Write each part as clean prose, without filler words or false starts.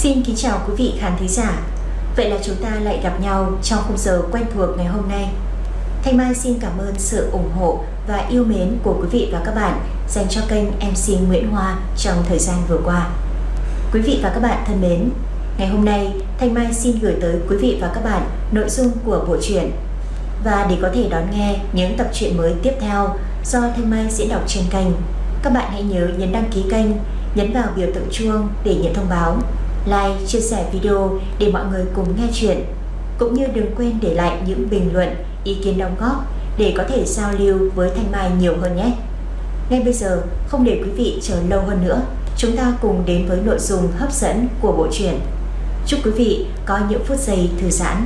Xin kính chào quý vị khán thính giả. Vậy là chúng ta lại gặp nhau trong khung giờ quen thuộc ngày hôm nay. Thanh Mai xin cảm ơn sự ủng hộ và yêu mến của quý vị và các bạn dành cho kênh MC Nguyễn Hoa trong thời gian vừa qua. Quý vị và các bạn thân mến, ngày hôm nay Thanh Mai xin gửi tới quý vị và các bạn nội dung của bộ truyện. Và để có thể đón nghe những tập truyện mới tiếp theo do Thanh Mai diễn đọc trên kênh, các bạn hãy nhớ nhấn đăng ký kênh, nhấn vào biểu tượng chuông để nhận thông báo, like, chia sẻ video để mọi người cùng nghe chuyện. Cũng như đừng quên để lại những bình luận, ý kiến đóng góp để có thể giao lưu với Thanh Mai nhiều hơn nhé. Ngay bây giờ, không để quý vị chờ lâu hơn nữa, chúng ta cùng đến với nội dung hấp dẫn của bộ truyện. Chúc quý vị có những phút giây thư giãn.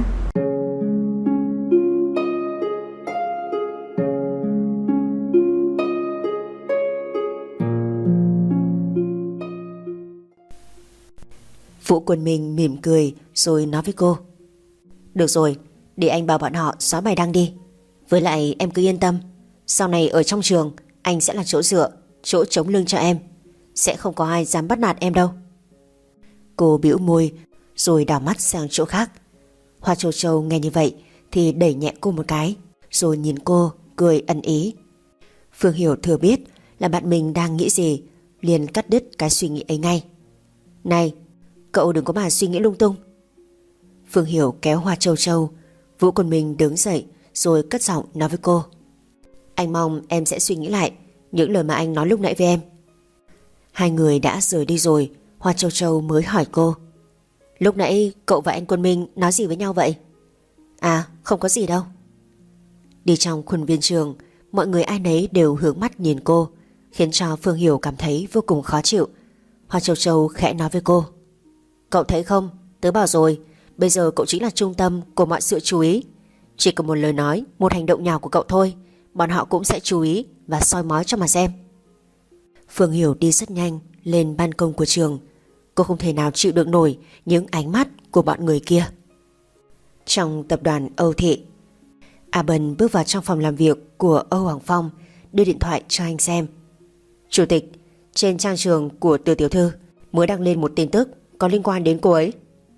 Vũ Quân Minh mỉm cười rồi nói với cô: "Được rồi, để anh bảo bọn họ xóa bài đăng đi. Với lại em cứ yên tâm, sau này ở trong trường anh sẽ là chỗ dựa, chỗ chống lưng cho em. Sẽ không có ai dám bắt nạt em đâu." Cô bĩu môi rồi đảo mắt sang chỗ khác. Hoa Châu Châu nghe như vậy thì đẩy nhẹ cô một cái, rồi nhìn cô cười ẩn ý. Phương Hiểu thừa biết là bạn mình đang nghĩ gì, liền cắt đứt cái suy nghĩ ấy ngay. "Này, cậu đừng có mà suy nghĩ lung tung." Phương Hiểu kéo Hoa Châu Châu. Vũ Quân Minh đứng dậy rồi cất giọng nói với cô: "Anh mong em sẽ suy nghĩ lại những lời mà anh nói lúc nãy với em." Hai người đã rời đi rồi, Hoa Châu Châu mới hỏi cô: "Lúc nãy cậu và anh Quân Minh nói gì với nhau vậy?" "À, không có gì đâu." Đi trong khuôn viên trường, mọi người ai nấy đều hướng mắt nhìn cô, khiến cho Phương Hiểu cảm thấy vô cùng khó chịu. Hoa Châu Châu khẽ nói với cô: "Cậu thấy không, tớ bảo rồi, bây giờ cậu chính là trung tâm của mọi sự chú ý. Chỉ cần một lời nói, một hành động nhỏ của cậu thôi, bọn họ cũng sẽ chú ý và soi mói cho mà xem." Phương Hiểu đi rất nhanh lên ban công của trường. Cô không thể nào chịu được nổi những ánh mắt của bọn người kia. Trong tập đoàn Âu Thị, A Bân bước vào trong phòng làm việc của Âu Hoàng Phong, đưa điện thoại cho anh xem. "Chủ tịch, trên trang trường của Từ tiểu thư mới đăng lên một tin tức có liên quan đến cô ấy."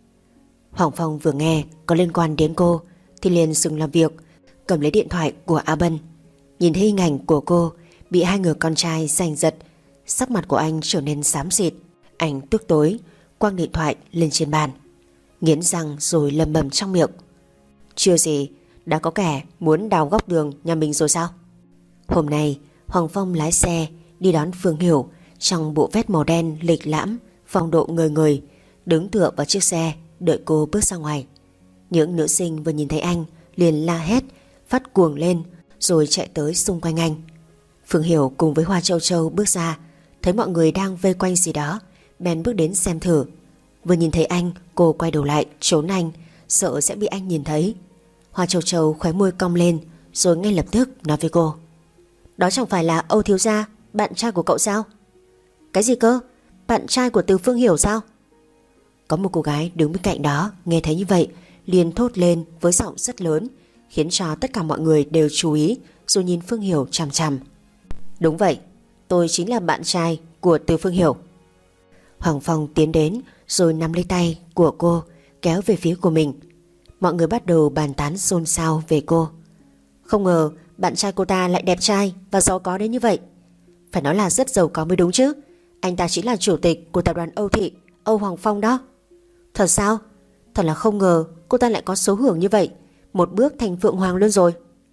Hoàng Phong vừa nghe có liên quan đến cô thì liền dừng làm việc, cầm lấy điện thoại của A Bân. Nhìn thấy hình ảnh của cô bị hai người con trai giành giật, sắc mặt của anh trở nên xám xịt. Anh tức tối quăng điện thoại lên trên bàn, nghiến răng rồi lầm bầm trong miệng: "Chưa gì đã có kẻ muốn đào góc đường nhà mình rồi sao?" Hôm nay Hoàng Phong lái xe đi đón Phương Hiểu trong bộ vest màu đen lịch lãm, phong độ ngời ngời, đứng tựa vào chiếc xe đợi cô bước ra ngoài. Những nữ sinh vừa nhìn thấy anh liền la hét, phát cuồng lên rồi chạy tới xung quanh anh. Phương Hiểu cùng với Hoa Châu Châu bước ra, thấy mọi người đang vây quanh gì đó, bèn bước đến xem thử. Vừa nhìn thấy anh, cô quay đầu lại trốn anh, sợ sẽ bị anh nhìn thấy. Hoa Châu Châu khóe môi cong lên rồi ngay lập tức nói với cô: "Đó chẳng phải là Âu thiếu gia, bạn trai của cậu sao?" "Cái gì cơ? Bạn trai của Từ Phương Hiểu sao?" Có một cô gái đứng bên cạnh đó nghe thấy như vậy liền thốt lên với giọng rất lớn, khiến cho tất cả mọi người đều chú ý rồi nhìn Phương Hiểu chằm chằm. "Đúng vậy, tôi chính là bạn trai của Từ Phương Hiểu." Hoàng Phong tiến đến rồi nắm lấy tay của cô kéo về phía của mình. Mọi người bắt đầu bàn tán xôn xao về cô. Không ngờ bạn trai cô ta lại đẹp trai và giàu có đến như vậy. Phải nói là rất giàu có mới đúng chứ. Anh ta chính là chủ tịch của tập đoàn Âu Thị, Âu Hoàng Phong đó. Thật sao? Thật là không ngờ cô ta lại có số hưởng như vậy, một bước thành Phượng Hoàng luôn rồi.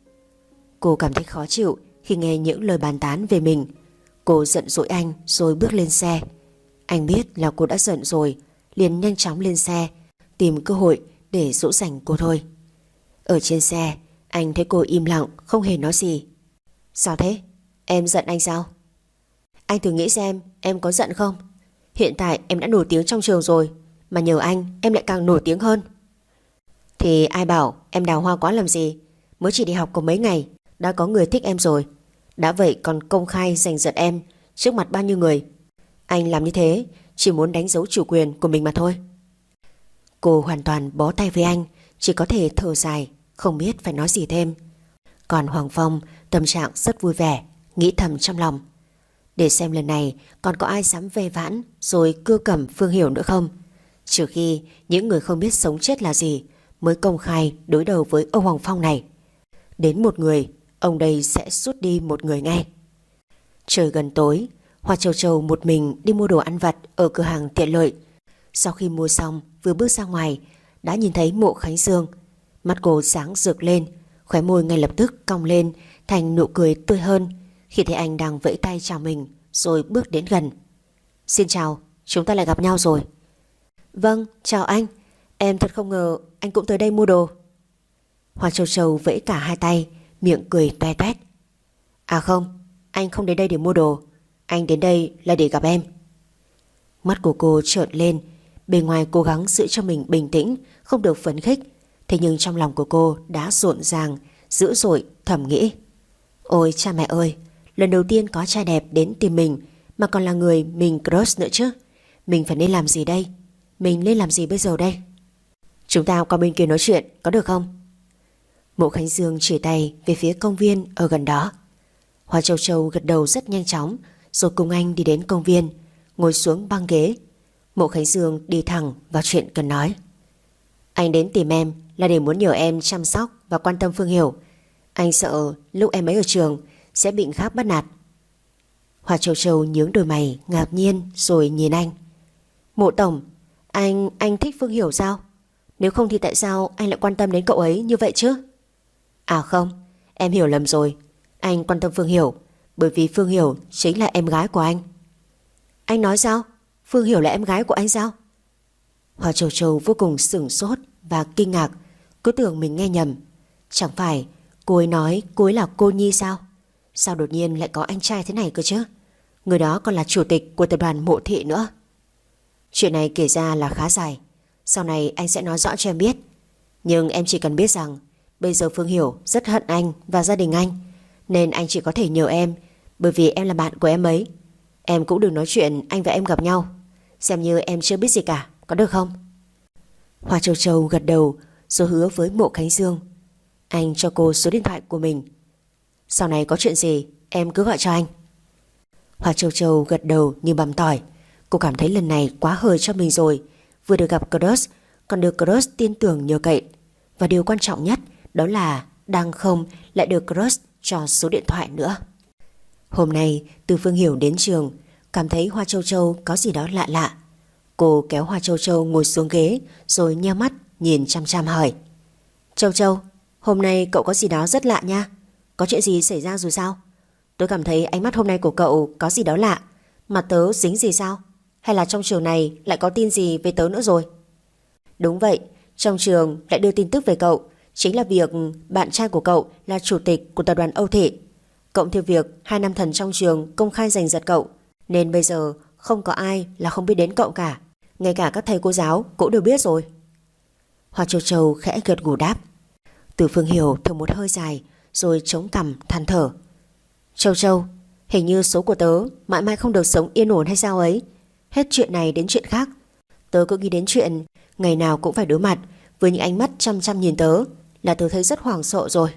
Cô cảm thấy khó chịu khi nghe những lời bàn tán về mình. Cô giận dỗi anh rồi bước lên xe. Anh biết là cô đã giận rồi, liền nhanh chóng lên xe tìm cơ hội để dỗ dành cô thôi. Ở trên xe, anh thấy cô im lặng không hề nói gì. "Sao thế? Em giận anh sao?" "Anh thử nghĩ xem em có giận không? Hiện tại em đã nổi tiếng trong trường rồi, mà nhờ anh em lại càng nổi tiếng hơn." "Thì ai bảo em đào hoa quá làm gì? Mới chỉ đi học có mấy ngày đã có người thích em rồi. Đã vậy còn công khai giành giật em trước mặt bao nhiêu người. Anh làm như thế chỉ muốn đánh dấu chủ quyền của mình mà thôi." Cô hoàn toàn bó tay với anh, chỉ có thể thở dài, không biết phải nói gì thêm. Còn Hoàng Phong tâm trạng rất vui vẻ, nghĩ thầm trong lòng: để xem lần này còn có ai dám ve vãn rồi cưa cẩm Phương Hiểu nữa không. Trừ khi những người không biết sống chết là gì mới công khai đối đầu với ông Hoàng Phong này. Đến một người, ông đây sẽ rút đi một người ngay. Trời gần tối, Hoa Châu Châu một mình đi mua đồ ăn vặt ở cửa hàng tiện lợi. Sau khi mua xong, vừa bước ra ngoài đã nhìn thấy Mộ Khánh Dương. Mắt cô sáng rực lên, khóe môi ngay lập tức cong lên thành nụ cười tươi hơn khi thấy anh đang vẫy tay chào mình, rồi bước đến gần. Xin chào, chúng ta lại gặp nhau rồi. Vâng, chào anh. Em thật không ngờ anh cũng tới đây mua đồ. Hoa Châu Châu vẫy cả hai tay, miệng cười toe toét. À không, anh không đến đây để mua đồ. Anh đến đây là để gặp em. Mắt của cô trợn lên, bề ngoài cố gắng giữ cho mình bình tĩnh, không được phấn khích. Thế nhưng trong lòng của cô đã rộn ràng, dữ dội, thầm nghĩ. Ôi cha mẹ ơi, lần đầu tiên có trai đẹp đến tìm mình, mà còn là người mình crush nữa chứ. Mình phải nên làm gì đây? Mình nên làm gì bây giờ đây? Chúng ta qua bên kia nói chuyện, có được không? Mộ Khánh Dương chỉ tay về phía công viên ở gần đó. Hoa Châu Châu gật đầu rất nhanh chóng, rồi cùng anh đi đến công viên, ngồi xuống băng ghế. Mộ Khánh Dương đi thẳng vào chuyện cần nói. Anh đến tìm em là để muốn nhờ em chăm sóc và quan tâm Phương Hiểu. Anh sợ lúc em ấy ở trường sẽ bị người khác bắt nạt. Hoa Châu Châu nhướng đôi mày ngạc nhiên rồi nhìn anh. Mộ Tổng, anh thích Phương Hiểu sao? Nếu không thì tại sao anh lại quan tâm đến cậu ấy như vậy chứ? À không, em hiểu lầm rồi. Anh quan tâm Phương Hiểu bởi vì Phương Hiểu chính là em gái của anh. Anh nói sao? Phương Hiểu là em gái của anh sao? Hoa Châu Châu vô cùng sửng sốt và kinh ngạc, cứ tưởng mình nghe nhầm. Chẳng phải cô ấy nói cô ấy là cô Nhi sao? Sao đột nhiên lại có anh trai thế này cơ chứ? Người đó còn là chủ tịch của tập đoàn Mộ Thị nữa. Chuyện này kể ra là khá dài, sau này anh sẽ nói rõ cho em biết. Nhưng em chỉ cần biết rằng bây giờ Phương Hiểu rất hận anh và gia đình anh, nên anh chỉ có thể nhờ em, bởi vì em là bạn của em ấy. Em cũng đừng nói chuyện anh và em gặp nhau, xem như em chưa biết gì cả, có được không? Hoa Châu Châu gật đầu rồi hứa với Mộ Khánh Dương. Anh cho cô số điện thoại của mình. Sau này có chuyện gì em cứ gọi cho anh. Hoa Châu Châu gật đầu như bằm tỏi. Cô cảm thấy lần này quá hời cho mình rồi. Vừa được gặp crush, còn được crush tin tưởng nhờ cậy. Và điều quan trọng nhất đó là đang không lại được crush cho số điện thoại nữa. Hôm nay từ Phương Hiểu đến trường, cảm thấy Hoa Châu Châu có gì đó lạ lạ. Cô kéo Hoa Châu Châu ngồi xuống ghế, rồi nheo mắt nhìn chăm chăm hỏi. Châu Châu, hôm nay cậu có gì đó rất lạ nha. Có chuyện gì xảy ra rồi sao? Tôi cảm thấy ánh mắt hôm nay của cậu có gì đó lạ. Mà tớ dính gì sao? Hay là trong trường này lại có tin gì về tớ nữa rồi? Đúng vậy, trong trường lại đưa tin tức về cậu. Chính là việc bạn trai của cậu là chủ tịch của tập đoàn Âu Thị. Cộng thêm việc hai nam thần trong trường công khai giành giật cậu, nên bây giờ không có ai là không biết đến cậu cả. Ngay cả các thầy cô giáo cũng đều biết rồi. Hoa Châu Châu khẽ gật gù đáp. Từ Phương Hiểu thở một hơi dài, rồi chống cằm than thở. Châu Châu, hình như số của tớ mãi mãi không được sống yên ổn hay sao ấy. Hết chuyện này đến chuyện khác. Tớ cứ nghĩ đến chuyện ngày nào cũng phải đối mặt với những ánh mắt chăm chăm nhìn tớ là tớ thấy rất hoảng sợ rồi.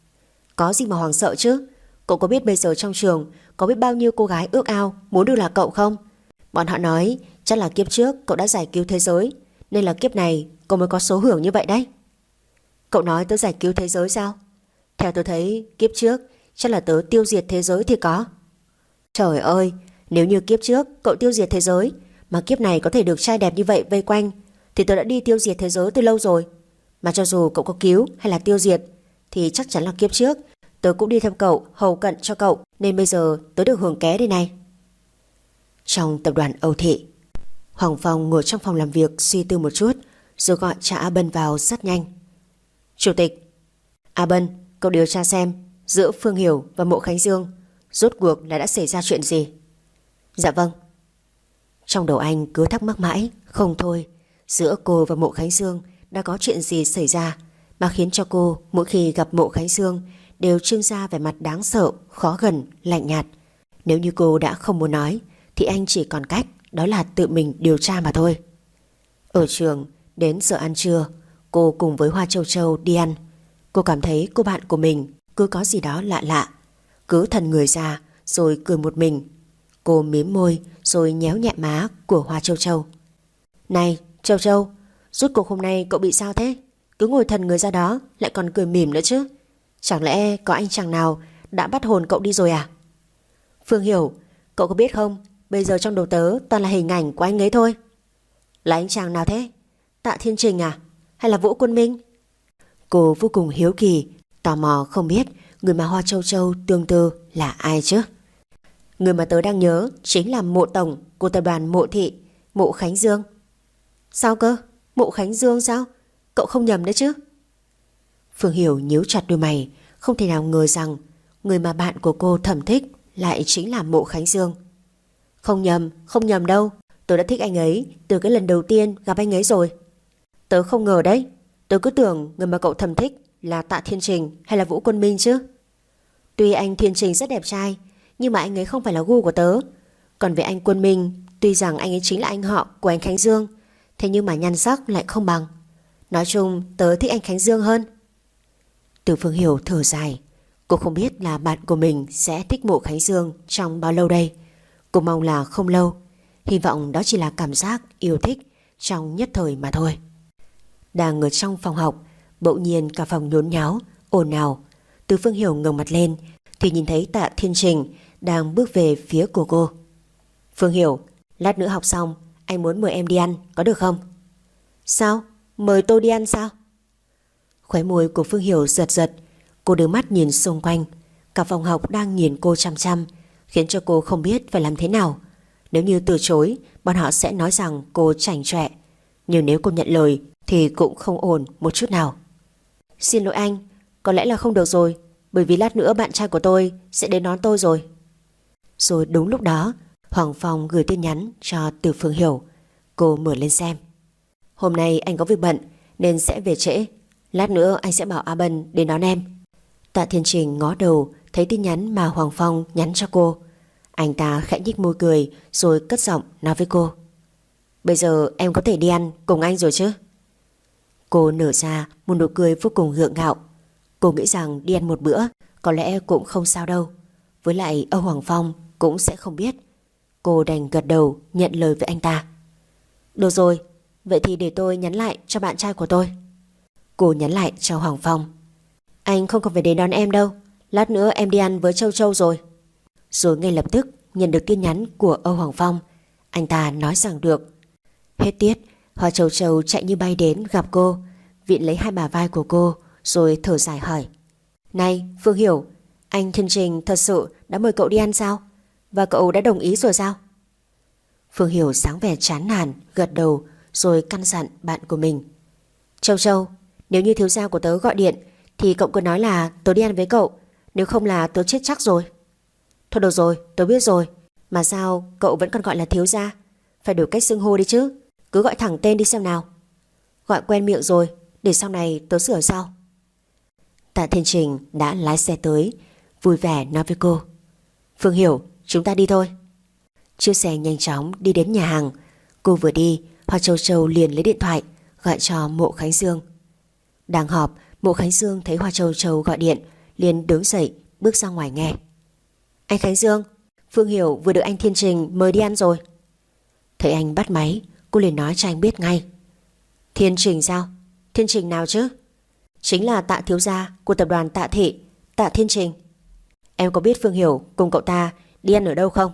Có gì mà hoảng sợ chứ? Cậu có biết bây giờ trong trường có biết bao nhiêu cô gái ước ao muốn được là cậu không? Bọn họ nói chắc là kiếp trước cậu đã giải cứu thế giới, nên là kiếp này cậu mới có số hưởng như vậy đấy. Cậu nói tớ giải cứu thế giới sao? Theo tớ thấy kiếp trước chắc là tớ tiêu diệt thế giới thì có. Trời ơi, nếu như kiếp trước cậu tiêu diệt thế giới mà kiếp này có thể được trai đẹp như vậy vây quanh, thì tớ đã đi tiêu diệt thế giới từ lâu rồi. Mà cho dù cậu có cứu hay là tiêu diệt thì chắc chắn là kiếp trước tớ cũng đi theo cậu, hầu cận cho cậu, nên bây giờ tớ được hưởng ké đây này. Trong tập đoàn Âu Thị, Hoàng Phong ngồi trong phòng làm việc suy tư một chút, rồi gọi cha A Bân vào rất nhanh. Chủ tịch, A Bân, cậu điều tra xem giữa Phương Hiểu và Mộ Khánh Dương rốt cuộc là đã xảy ra chuyện gì. Dạ vâng. Trong đầu anh cứ thắc mắc mãi không thôi, giữa cô và Mộ Khánh Dương đã có chuyện gì xảy ra mà khiến cho cô mỗi khi gặp Mộ Khánh Dương đều trưng ra vẻ mặt đáng sợ, khó gần, lạnh nhạt. Nếu như cô đã không muốn nói thì anh chỉ còn cách đó là tự mình điều tra mà thôi. Ở trường, đến giờ ăn trưa, cô cùng với Hoa Châu Châu đi ăn. Cô cảm thấy cô bạn của mình cứ có gì đó lạ lạ, cứ thần người ra rồi cười một mình. Cô mím môi rồi nhéo nhẹ má của Hoa Châu Châu. Này Châu Châu, rốt cuộc hôm nay cậu bị sao thế? Cứ ngồi thần người ra đó, lại còn cười mỉm nữa chứ. Chẳng lẽ có anh chàng nào đã bắt hồn cậu đi rồi à? Phương Hiểu, cậu có biết không, bây giờ trong đầu tớ toàn là hình ảnh của anh ấy thôi. Là anh chàng nào thế? Tạ Thiên Trình à? Hay là Vũ Quân Minh? Cô vô cùng hiếu kỳ, tò mò không biết người mà Hoa Châu Châu tương tư là ai chứ. Người mà tớ đang nhớ chính là Mộ tổng của tập đoàn Mộ Thị, Mộ Khánh Dương. Sao cơ? Mộ Khánh Dương sao? Cậu không nhầm đấy chứ? Phương Hiểu nhíu chặt đôi mày, không thể nào ngờ rằng người mà bạn của cô thầm thích lại chính là Mộ Khánh Dương. Không nhầm đâu. Tôi đã thích anh ấy từ cái lần đầu tiên gặp anh ấy rồi. Tớ không ngờ đấy. Tớ cứ tưởng người mà cậu thầm thích là Tạ Thiên Trình hay là Vũ Quân Minh chứ. Tuy anh Thiên Trình rất đẹp trai, nhưng mà anh ấy không phải là gu của tớ. Còn về anh Quân Minh, tuy rằng anh ấy chính là anh họ của anh Khánh Dương, thế nhưng mà nhan sắc lại không bằng. Nói chung tớ thích anh Khánh Dương hơn. Từ Phương Hiểu thở dài. Cô không biết là bạn của mình sẽ thích Mộ Khánh Dương trong bao lâu đây. Cô mong là không lâu. Hy vọng đó chỉ là cảm giác yêu thích trong nhất thời mà thôi. Đang ở trong phòng học, bỗng nhiên cả phòng nhốn nháo, ồn ào. Từ Phương Hiểu ngẩng mặt lên thì nhìn thấy Tạ Thiên Trình đang bước về phía của cô. Phương Hiểu, lát nữa học xong anh muốn mời em đi ăn, có được không? Sao? Mời tôi đi ăn sao? Khóe môi của Phương Hiểu giật giật. Cô đưa mắt nhìn xung quanh. Cả phòng học đang nhìn cô chăm chăm, khiến cho cô không biết phải làm thế nào. Nếu như từ chối, bọn họ sẽ nói rằng cô chảnh chọe. Nhưng nếu cô nhận lời thì cũng không ổn một chút nào. Xin lỗi anh, có lẽ là không được rồi, bởi vì lát nữa bạn trai của tôi sẽ đến đón tôi rồi. Rồi đúng lúc đó, Hoàng Phong gửi tin nhắn cho Từ Phương Hiểu. Cô mở lên xem. Hôm nay anh có việc bận nên sẽ về trễ. Lát nữa anh sẽ bảo A Bân đến đón em. Tạ Thiên Trình ngó đầu thấy tin nhắn mà Hoàng Phong nhắn cho cô. Anh ta khẽ nhếch môi cười rồi cất giọng nói với cô. Bây giờ em có thể đi ăn cùng anh rồi chứ? Cô nở ra một nụ cười vô cùng gượng gạo. Cô nghĩ rằng đi ăn một bữa có lẽ cũng không sao đâu. Với lại ông Hoàng Phong cũng sẽ không biết. Cô đành gật đầu nhận lời với anh ta. Được rồi, vậy thì để tôi nhắn lại cho bạn trai của tôi. Cô nhắn lại cho Hoàng Phong. Anh không cần phải đến đón em đâu, lát nữa em đi ăn với Châu Châu rồi. Rồi ngay lập tức nhận được tin nhắn của Âu Hoàng Phong. Anh ta nói rằng được. Hết tiết, Hoa Châu Châu chạy như bay đến gặp cô, vịn lấy hai bả vai của cô rồi thở dài hỏi. Này Phương Hiểu, anh Thiên Trình thật sự đã mời cậu đi ăn sao? Và cậu đã đồng ý rồi sao? Phương Hiểu sáng vẻ chán nản gật đầu rồi căn dặn bạn của mình. Châu Châu, nếu như thiếu gia của tớ gọi điện thì cậu cứ nói là tớ đi ăn với cậu, nếu không là tớ chết chắc rồi. Thôi được rồi, tớ biết rồi. Mà sao cậu vẫn còn gọi là thiếu gia? Phải đổi cách xưng hô đi chứ. Cứ gọi thẳng tên đi xem nào. Gọi quen miệng rồi, để sau này tớ sửa sau. Tạ Thiên Trình đã lái xe tới, vui vẻ nói với cô. Phương Hiểu, chúng ta đi thôi. Chiếc xe nhanh chóng đi đến nhà hàng. Cô vừa đi, Hoa Châu Châu liền lấy điện thoại gọi cho Mộ Khánh Dương. Đang họp, Mộ Khánh Dương thấy Hoa Châu Châu gọi điện liền đứng dậy bước ra ngoài nghe. Anh Khánh Dương, Phương Hiểu vừa được anh Thiên Trình mời đi ăn rồi. Thấy anh bắt máy, cô liền nói cho anh biết ngay. Thiên Trình sao? Thiên Trình nào chứ? Chính là Tạ thiếu gia của tập đoàn Tạ Thị, Tạ Thiên Trình. Em có biết Phương Hiểu cùng cậu ta đi ăn ở đâu không?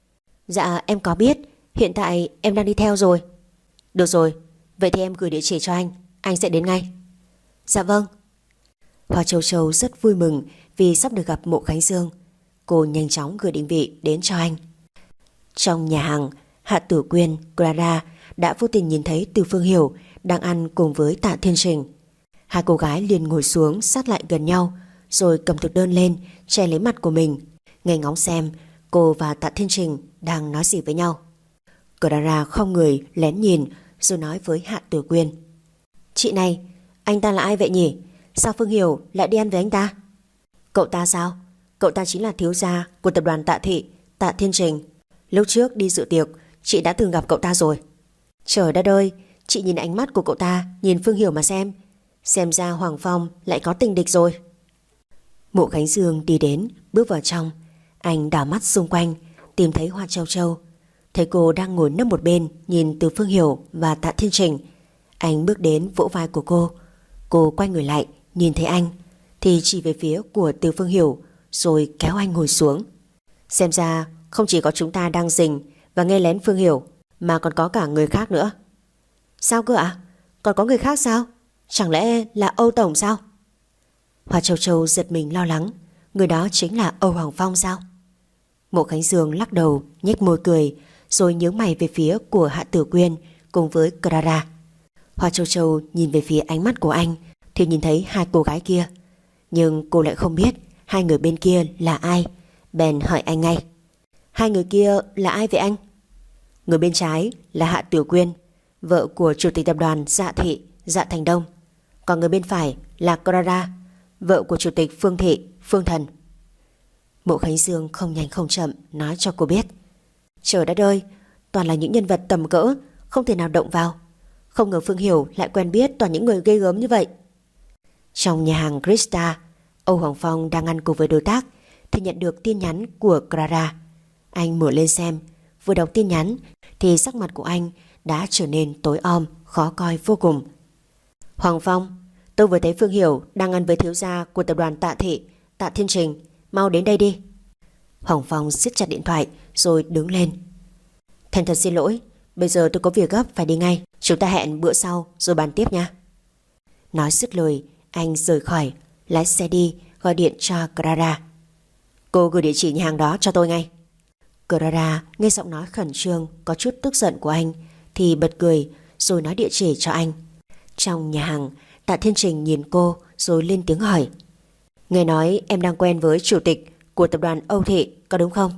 Dạ em có biết, hiện tại em đang đi theo rồi. Được rồi, vậy thì em gửi địa chỉ cho anh sẽ đến ngay. Dạ vâng. Hoa Châu Châu rất vui mừng vì sắp được gặp Mộ Khánh Dương. Cô nhanh chóng gửi định vị đến cho anh. Trong nhà hàng, Hạ Tử Quyên, Clara đã vô tình nhìn thấy Từ Phương Hiểu đang ăn cùng với Tạ Thiên Trình. Hai cô gái liền ngồi xuống sát lại gần nhau, rồi cầm thực đơn lên che lấy mặt của mình, nghe ngóng xem cô và Tạ Thiên Trình đang nói gì với nhau. Clara không người lén nhìn rồi nói với Hạ Tử Quyên. Chị này, anh ta là ai vậy nhỉ? Sao Phương Hiểu lại đi ăn với anh ta? Cậu ta sao? Cậu ta chính là thiếu gia của tập đoàn Tạ Thị, Tạ Thiên Trình. Lúc trước đi dự tiệc, chị đã từng gặp cậu ta rồi. Trời đất ơi, chị nhìn ánh mắt của cậu ta, nhìn Phương Hiểu mà xem ra Hoàng Phong lại có tình địch rồi. Mộ Khánh Dương đi đến, bước vào trong. Anh đảo mắt xung quanh, tìm thấy Hoa Châu Châu. Thấy cô đang ngồi nấp một bên nhìn Từ Phương Hiểu và Tạ Thiên Trình, anh bước đến vỗ vai của cô. Cô quay người lại nhìn thấy anh thì chỉ về phía của Từ Phương Hiểu rồi kéo anh ngồi xuống. Xem ra không chỉ có chúng ta đang rình và nghe lén Phương Hiểu mà còn có cả người khác nữa. Sao cơ ạ? Còn có người khác sao? Chẳng lẽ là Âu Tổng sao? Hoa Châu Châu giật mình lo lắng. Người đó chính là Âu Hoàng Phong sao? Mộ Khánh Dương lắc đầu nhếch môi cười rồi nhướng mày về phía của Hạ Tử Quyên cùng với Clara. Hoa Châu Châu nhìn về phía ánh mắt của anh thì nhìn thấy hai cô gái kia, nhưng cô lại không biết hai người bên kia là ai, bèn hỏi anh ngay. Hai người kia là ai vậy anh? Người bên trái là Hạ Tử Quyên, vợ của chủ tịch tập đoàn Dạ Thị, Dạ Thành Đông. Còn người bên phải là Clara, vợ của chủ tịch Phương Thị, Phương Thần. Mộ Khánh Dương không nhanh không chậm nói cho cô biết. Trời đất ơi, toàn là những nhân vật tầm cỡ, không thể nào động vào. Không ngờ Phương Hiểu lại quen biết toàn những người ghê gớm như vậy. Trong nhà hàng Krista, Âu Hoàng Phong đang ăn cùng với đối tác thì nhận được tin nhắn của Clara. Anh mở lên xem, vừa đọc tin nhắn thì sắc mặt của anh đã trở nên tối om, khó coi vô cùng. Hoàng Phong, tôi vừa thấy Phương Hiểu đang ăn với thiếu gia của tập đoàn Tạ Thị, Tạ Thiên Trình, mau đến đây đi. Hoàng Phong siết chặt điện thoại rồi đứng lên. Thành thật xin lỗi, bây giờ tôi có việc gấp phải đi ngay, chúng ta hẹn bữa sau rồi bàn tiếp nha. Nói dứt lời, anh rời khỏi, lái xe đi, gọi điện cho Clara. Cô gửi địa chỉ nhà hàng đó cho tôi ngay. Clara nghe giọng nói khẩn trương có chút tức giận của anh thì bật cười rồi nói địa chỉ cho anh. Trong nhà hàng, Tạ Thiên Trình nhìn cô rồi lên tiếng hỏi. Nghe nói em đang quen với chủ tịch của tập đoàn Âu Thị, có đúng không?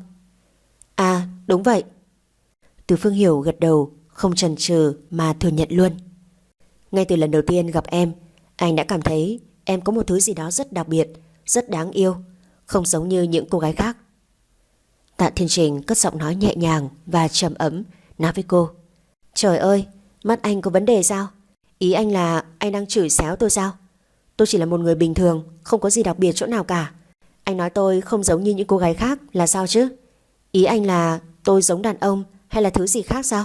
À, đúng vậy. Từ Phương Hiểu gật đầu, không chần chừ mà thừa nhận luôn. Ngay từ lần đầu tiên gặp em, anh đã cảm thấy em có một thứ gì đó rất đặc biệt, rất đáng yêu, không giống như những cô gái khác. Tạ Thiên Trình cất giọng nói nhẹ nhàng và trầm ấm nói với cô. Trời ơi, mắt anh có vấn đề sao? Ý anh là anh đang chửi xéo tôi sao? Tôi chỉ là một người bình thường, không có gì đặc biệt chỗ nào cả. Anh nói tôi không giống như những cô gái khác là sao chứ? Ý anh là tôi giống đàn ông hay là thứ gì khác sao?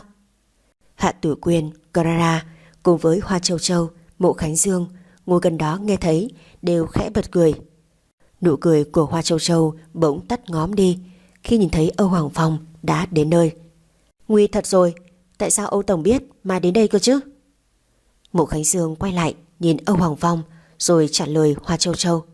Hạ Tử Quyên, Clara cùng với Hoa Châu Châu, Mộ Khánh Dương ngồi gần đó nghe thấy đều khẽ bật cười. Nụ cười của Hoa Châu Châu bỗng tắt ngóm đi khi nhìn thấy Âu Hoàng Phong đã đến nơi. Nguy thật rồi, tại sao Âu Tổng biết mà đến đây cơ chứ? Mộ Khánh Dương quay lại nhìn Âu Hoàng Phong rồi trả lời Hoa Châu Châu.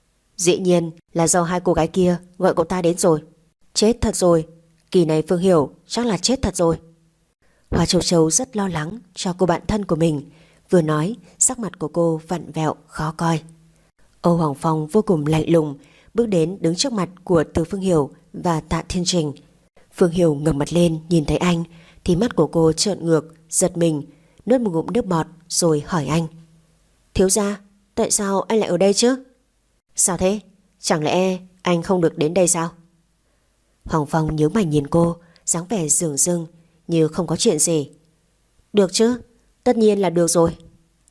Dĩ nhiên là do hai cô gái kia gọi cậu ta đến rồi. Chết thật rồi, kỳ này Phương Hiểu chắc là chết thật rồi. Hoa Châu Châu rất lo lắng cho cô bạn thân của mình, vừa nói sắc mặt của cô vặn vẹo khó coi. Âu Hoàng Phong vô cùng lạnh lùng bước đến đứng trước mặt của Từ Phương Hiểu và Tạ Thiên Trình. Phương Hiểu ngẩng mặt lên nhìn thấy anh thì mắt của cô trợn ngược, giật mình, nuốt một ngụm nước bọt rồi hỏi anh. Thiếu gia, tại sao anh lại ở đây chứ? Sao thế? Chẳng lẽ anh không được đến đây sao? Hoàng Phong nhíu mày nhìn cô, dáng vẻ dửng dưng như không có chuyện gì. Được chứ, tất nhiên là được rồi.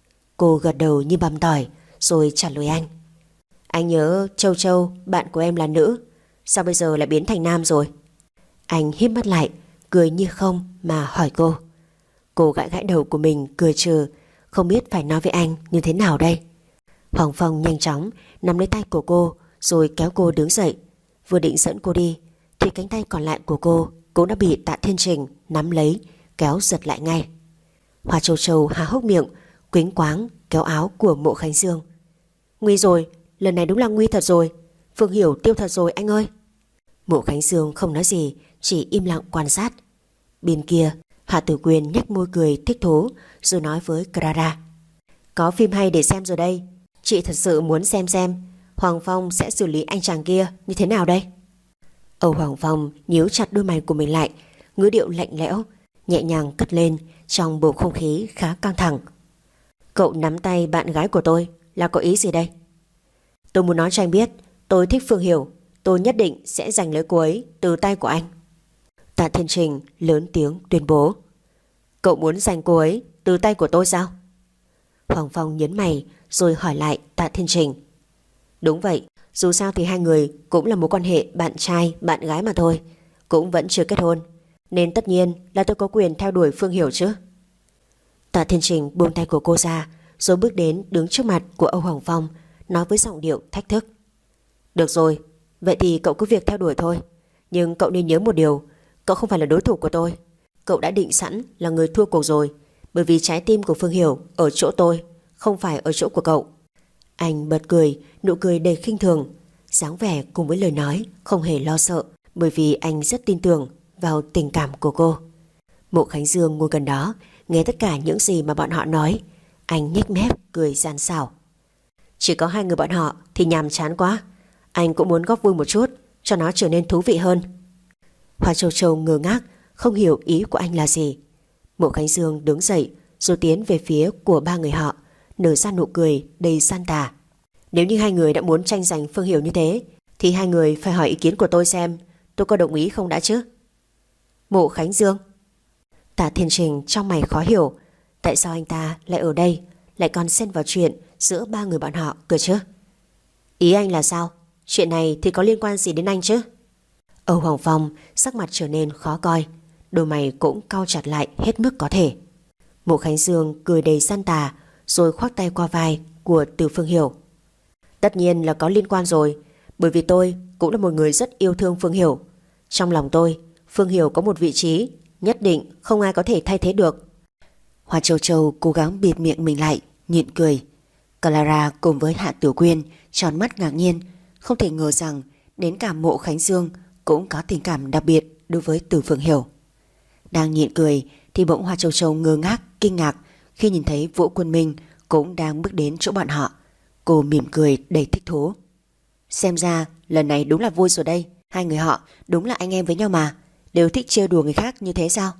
Cô gật đầu như bằm tỏi rồi trả lời anh. Anh nhớ Châu Châu, bạn của em là nữ, sao bây giờ lại biến thành nam rồi? Anh híp mắt lại, cười như không mà hỏi cô. Cô gãi gãi đầu của mình cười trừ, không biết phải nói với anh như thế nào đây. Hoàng Phong nhanh chóng nắm lấy tay của cô rồi kéo cô đứng dậy. Vừa định dẫn cô đi thì cánh tay còn lại của cô cũng đã bị Tạ Thiên Trình nắm lấy, kéo giật lại ngay. Hoa Châu Châu há hốc miệng, quĩnh quáng kéo áo của Mộ Khánh Dương. Nguy rồi, lần này đúng là nguy thật rồi. Phương Hiểu tiêu thật rồi anh ơi. Mộ Khánh Dương không nói gì, chỉ im lặng quan sát. Bên kia, Hạ Tử Quyên nhếch môi cười thích thú rồi nói với Clara. Có phim hay để xem rồi đây. Chị thật sự muốn xem Hoàng Phong sẽ xử lý anh chàng kia như thế nào đây. Âu Hoàng Phong nhíu chặt đôi mày của mình lại, ngữ điệu lạnh lẽo nhẹ nhàng cất lên trong bầu không khí khá căng thẳng. Cậu nắm tay bạn gái của tôi là có ý gì đây? Tôi muốn nói cho anh biết tôi thích Phương Hiểu, tôi nhất định sẽ giành lấy cô ấy từ tay của anh. Tạ Thiên Trình lớn tiếng tuyên bố. Cậu muốn giành cô ấy từ tay của tôi sao? Hoàng Phong nhấn mày rồi hỏi lại Tạ Thiên Trình. Đúng vậy, dù sao thì hai người cũng là mối quan hệ bạn trai bạn gái mà thôi, cũng vẫn chưa kết hôn. nên tất nhiên là tôi có quyền theo đuổi Phương Hiểu chứ. Tạ Thiên Trình buông tay của cô ra, rồi bước đến đứng trước mặt của Âu Hoàng Phong, nói với giọng điệu thách thức. Được rồi, vậy thì cậu cứ việc theo đuổi thôi. Nhưng cậu nên nhớ một điều, cậu không phải là đối thủ của tôi. Cậu đã định sẵn là người thua cuộc rồi, bởi vì trái tim của Phương Hiểu ở chỗ tôi, không phải ở chỗ của cậu. Anh bật cười, nụ cười đầy khinh thường, dáng vẻ cùng với lời nói không hề lo sợ, bởi vì anh rất tin tưởng vào tình cảm của cô. Mộ Khánh Dương ngồi gần đó, nghe tất cả những gì mà bọn họ nói. Anh nhếch mép cười gian xảo. Chỉ có hai người bọn họ thì nhàm chán quá. Anh cũng muốn góp vui một chút, cho nó trở nên thú vị hơn. Hoa Châu Châu ngơ ngác, không hiểu ý của anh là gì. Mộ Khánh Dương đứng dậy, rồi tiến về phía của ba người họ, nở ra nụ cười đầy gian tà. Nếu như hai người đã muốn tranh giành Phương Hiểu như thế, thì hai người phải hỏi ý kiến của tôi xem tôi có đồng ý không đã chứ. Mộ Khánh Dương. Tạ Thiên Trình trong mày khó hiểu, tại sao anh ta lại ở đây, lại còn xen vào chuyện giữa ba người bọn họ cơ chứ. Ý anh là sao? Chuyện này thì có liên quan gì đến anh chứ? Âu Hoàng Phong sắc mặt trở nên khó coi, đôi mày cũng cau chặt lại hết mức có thể. Mộ Khánh Dương cười đầy gian tà, rồi khoác tay qua vai của Từ Phương Hiểu. Tất nhiên là có liên quan rồi, bởi vì tôi cũng là một người rất yêu thương Phương Hiểu. Trong lòng tôi, Phương Hiểu có một vị trí nhất định không ai có thể thay thế được. Hoa Châu Châu cố gắng bịt miệng mình lại, nhịn cười. Clara cùng với Hạ Tiểu Quyên tròn mắt ngạc nhiên, không thể ngờ rằng đến cả Mộ Khánh Dương cũng có tình cảm đặc biệt đối với Từ Phương Hiểu. Đang nhịn cười thì bỗng Hoa Châu Châu ngơ ngác, kinh ngạc khi nhìn thấy Vũ Quân Minh cũng đang bước đến chỗ bọn họ. Cô mỉm cười đầy thích thú. Xem ra lần này đúng là vui rồi đây. Hai người họ đúng là anh em với nhau mà, đều thích trêu đùa người khác như thế sao?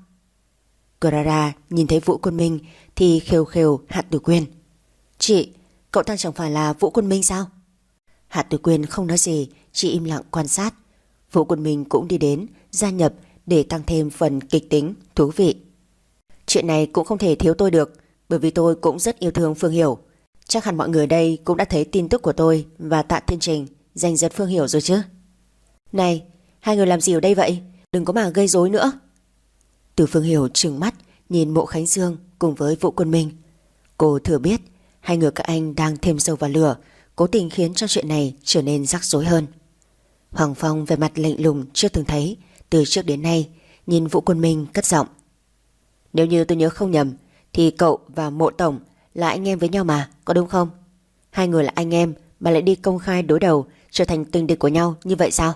Clara nhìn thấy Vũ Quân Minh thì khều khều Hạ Tử Quyên. Chị, cậu ta chẳng phải là Vũ Quân Minh sao? Hạ Tử Quyên không nói gì, chỉ im lặng quan sát. Vũ Quân Minh cũng đi đến, gia nhập để tăng thêm phần kịch tính, thú vị. Chuyện này cũng không thể thiếu tôi được, bởi vì tôi cũng rất yêu thương Phương Hiểu. Chắc hẳn mọi người đây cũng đã thấy tin tức của tôi và Tạ Thiên Trình giành giật Phương Hiểu rồi chứ. Này, hai người làm gì ở đây vậy? Đừng có mà gây rối nữa. Từ Phương Hiểu trừng mắt nhìn Mộ Khánh Dương cùng với Vũ Quân Minh. Cô thừa biết hai người các anh đang thêm dầu vào lửa, cố tình khiến cho chuyện này trở nên rắc rối hơn. Hoàng Phong về mặt lạnh lùng chưa từng thấy từ trước đến nay, nhìn Vũ Quân Minh cất giọng. Nếu như tôi nhớ không nhầm thì cậu và Mộ Tổng là anh em với nhau mà, có đúng không? Hai người là anh em mà lại đi công khai đối đầu, trở thành tình địch của nhau như vậy sao?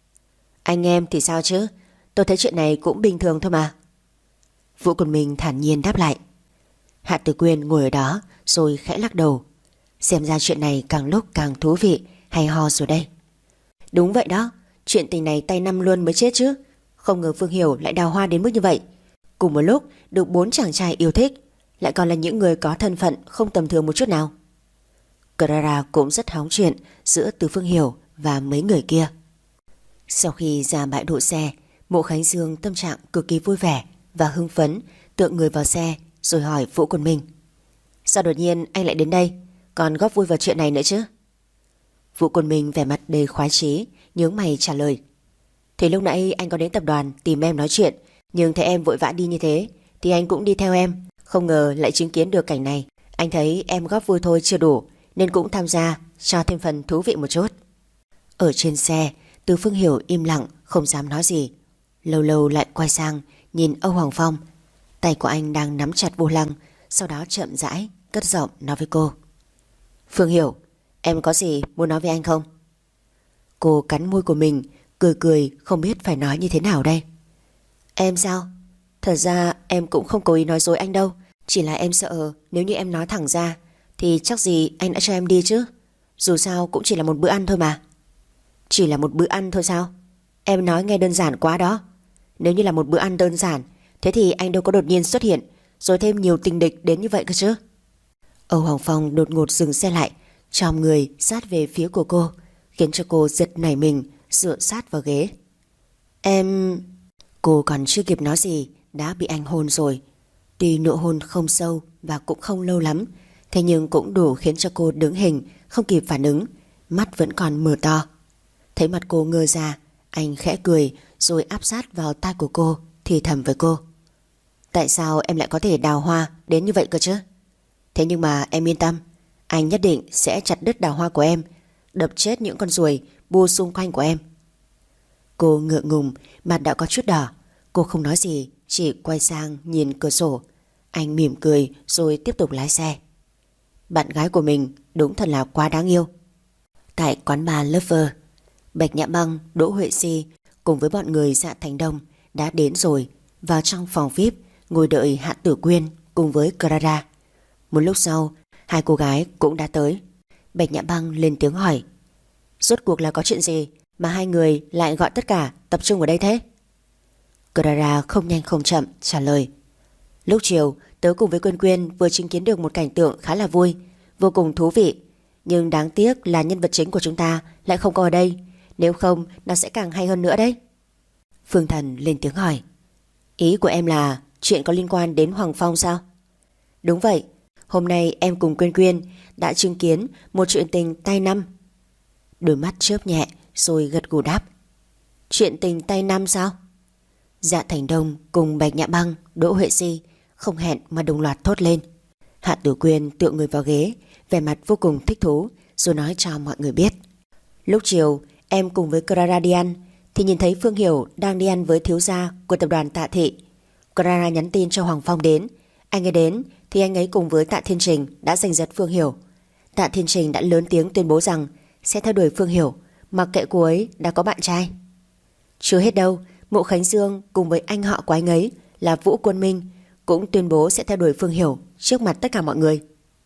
Anh em thì sao chứ, tôi thấy chuyện này cũng bình thường thôi mà. Vũ Quân Minh thản nhiên đáp lại. Hạ Tử Quyên ngồi ở đó rồi khẽ lắc đầu. Xem ra chuyện này càng lúc càng thú vị, hay ho rồi đây. Đúng vậy đó, chuyện tình này tay năm luôn mới chết chứ. Không ngờ Phương Hiểu lại đào hoa đến mức như vậy. Cùng một lúc được 4 chàng trai yêu thích, lại còn là những người có thân phận không tầm thường một chút nào. Clara cũng rất hóng chuyện giữa Từ Phương Hiểu và mấy người kia. Sau khi ra bãi đỗ xe, Mộ Khánh Dương tâm trạng cực kỳ vui vẻ và hưng phấn, tựa người vào xe rồi hỏi Vũ Quân Minh. Sao đột nhiên anh lại đến đây, còn góp vui vào chuyện này nữa chứ? Vũ Quân Minh vẻ mặt đầy khoái chí, nhướng mày trả lời. Thì lúc nãy anh có đến tập đoàn tìm em nói chuyện, nhưng thấy em vội vã đi như thế thì anh cũng đi theo em. Không ngờ lại chứng kiến được cảnh này. Anh thấy em góp vui thôi chưa đủ, nên cũng tham gia cho thêm phần thú vị một chút. Ở trên xe, Từ Phương Hiểu im lặng không dám nói gì. Lâu lâu lại quay sang nhìn Âu Hoàng Phong. Tay của anh đang nắm chặt vô lăng, sau đó chậm rãi cất giọng nói với cô. Phương Hiểu, em có gì muốn nói với anh không? Cô cắn môi của mình, cười cười không biết phải nói như thế nào đây. Em sao? Thật ra em cũng không cố ý nói dối anh đâu, chỉ là em sợ nếu như em nói thẳng ra thì chắc gì anh đã cho em đi chứ. Dù sao cũng chỉ là một bữa ăn thôi mà. Chỉ là một bữa ăn thôi sao? Em nói nghe đơn giản quá đó. Nếu như là một bữa ăn đơn giản, thế thì anh đâu có đột nhiên xuất hiện rồi thêm nhiều tình địch đến như vậy cơ chứ. Âu Hoàng Phong đột ngột dừng xe lại, chòm người sát về phía của cô, khiến cho cô giật nảy mình, dựa sát vào ghế. Em... Cô còn chưa kịp nói gì đã bị anh hôn rồi. Tuy nụ hôn không sâu và cũng không lâu lắm, thế nhưng cũng đủ khiến cho cô đứng hình, không kịp phản ứng, mắt vẫn còn mở to. Thấy mặt cô ngơ ra, anh khẽ cười rồi áp sát vào tai của cô, thì thầm với cô: Tại sao em lại có thể đào hoa đến như vậy cơ chứ? Thế nhưng mà em yên tâm, anh nhất định sẽ chặt đứt đào hoa của em, đập chết những con ruồi bu xung quanh của em. Cô ngượng ngùng, mặt đã có chút đỏ. Cô không nói gì, chỉ quay sang nhìn cửa sổ. Anh mỉm cười rồi tiếp tục lái xe. Bạn gái của mình đúng thật là quá đáng yêu. Tại quán bar Lover, Bạch Nhã Băng, Đỗ Huệ Si cùng với bọn người Dạ Thành Đông đã đến rồi. Vào trong phòng VIP ngồi đợi Hạ Tử Quyên cùng với Clara. Một lúc sau, hai cô gái cũng đã tới. Bạch Nhã Băng lên tiếng hỏi: Rốt cuộc là có chuyện gì mà hai người lại gọi tất cả tập trung ở đây thế? Clara không nhanh không chậm trả lời: Lúc chiều tớ cùng với Quyên Quyên vừa chứng kiến được một cảnh tượng khá là vui, vô cùng thú vị. Nhưng đáng tiếc là nhân vật chính của chúng ta lại không có ở đây. Nếu không nó sẽ càng hay hơn nữa đấy. Phương Thần lên tiếng hỏi: Ý của em là chuyện có liên quan đến Hoàng Phong sao? Đúng vậy, hôm nay em cùng Quyên Quyên đã chứng kiến một chuyện tình tay năm. Đôi mắt chớp nhẹ rồi gật gù đáp: Chuyện tình tay năm sao? Dạ Thành Đông cùng Bạch Nhã Băng, Đỗ Huệ Si không hẹn mà đồng loạt thốt lên. Hạ Tử Quyên tựa người vào ghế, vẻ mặt vô cùng thích thú rồi nói cho mọi người biết: Lúc chiều em cùng với Clara đi ăn thì nhìn thấy Phương Hiểu đang đi ăn với thiếu gia của tập đoàn Tạ Thị. Clara nhắn tin cho Hoàng Phong đến. Anh ấy đến thì anh ấy cùng với Tạ Thiên Trình đã giành giật Phương Hiểu. Tạ Thiên Trình đã lớn tiếng tuyên bố rằng sẽ theo đuổi Phương Hiểu, mặc kệ cô ấy đã có bạn trai. Chưa hết đâu, Mộ Khánh Dương cùng với anh họ của anh ấy là Vũ Quân Minh cũng tuyên bố sẽ theo đuổi Phương Hiểu trước mặt tất cả mọi người.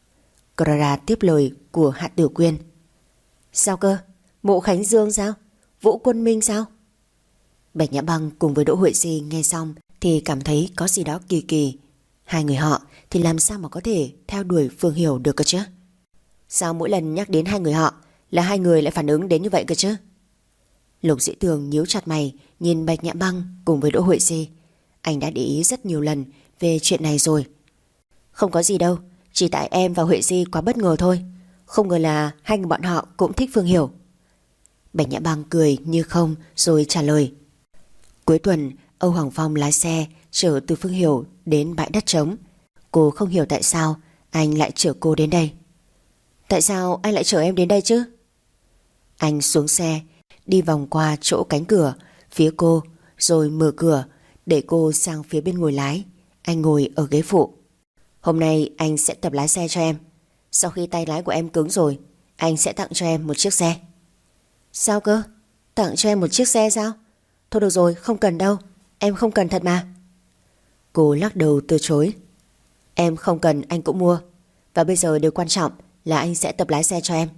Clara tiếp lời của Hạ Tử Quyên: Sao cơ? Mộ Khánh Dương sao? Vũ Quân Minh sao? Bạch Nhã Băng cùng với Đỗ Huệ Si nghe xong thì cảm thấy có gì đó kỳ kỳ. Hai người họ thì làm sao mà có thể theo đuổi Phương Hiểu được cơ chứ? Sao mỗi lần nhắc đến hai người họ là hai người lại phản ứng đến như vậy cơ chứ? Lục Dĩ Tường nhíu chặt mày nhìn Bạch Nhã Băng cùng với Đỗ Huệ Si. Anh đã để ý rất nhiều lần về chuyện này rồi. Không có gì đâu, chỉ tại em và Huệ Si quá bất ngờ thôi. Không ngờ là hai người bọn họ cũng thích Phương Hiểu. Bạch Nhã Băng cười như không rồi trả lời: Cuối tuần Âu Hoàng Phong lái xe chở từ Phương Hiểu đến bãi đất trống. Cô không hiểu tại sao anh lại chở cô đến đây. Tại sao anh lại chở em đến đây chứ? Anh xuống xe, đi vòng qua chỗ cánh cửa phía cô rồi mở cửa để cô sang phía bên ngồi lái. Anh ngồi ở ghế phụ. Hôm nay anh sẽ tập lái xe cho em. Sau khi tay lái của em cứng rồi, anh sẽ tặng cho em một chiếc xe. Sao cơ? Tặng cho em một chiếc xe sao? Thôi được rồi, không cần đâu. Em không cần thật mà. Cô lắc đầu từ chối. Em không cần anh cũng mua. Và bây giờ điều quan trọng là anh sẽ tập lái xe cho em.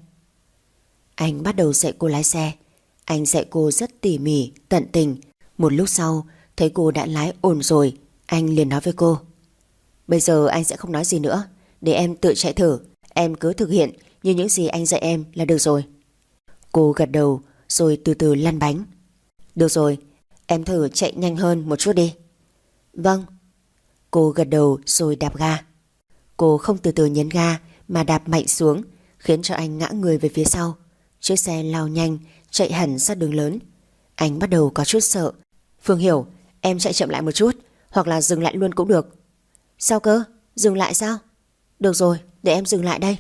Anh bắt đầu dạy cô lái xe. Anh dạy cô rất tỉ mỉ, tận tình. Một lúc sau thấy cô đã lái ổn rồi, anh liền nói với cô: Bây giờ anh sẽ không nói gì nữa, để em tự chạy thử. Em cứ thực hiện như những gì anh dạy em là được rồi. Cô gật đầu rồi từ từ lăn bánh. Được rồi, em thử chạy nhanh hơn một chút đi. Vâng. Cô gật đầu rồi đạp ga. Cô không từ từ nhấn ga mà đạp mạnh xuống, khiến cho anh ngã người về phía sau. Chiếc xe lao nhanh chạy hẳn sát đường lớn. Anh bắt đầu có chút sợ. Phương Hiểu, em chạy chậm lại một chút, hoặc là dừng lại luôn cũng được. Sao cơ? Dừng lại sao? Được rồi, để em dừng lại đây.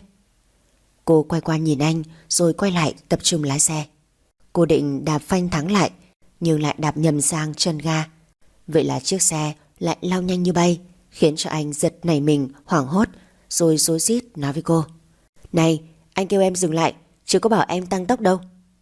Cô quay qua nhìn anh rồi quay lại tập trung lái xe. Cô định đạp phanh thắng lại, nhưng lại đạp nhầm sang chân ga. Vậy là chiếc xe lại lao nhanh như bay, khiến cho anh giật nảy mình, hoảng hốt, rồi rối rít nói với cô: Này, anh kêu em dừng lại, chứ có bảo em tăng tốc đâu.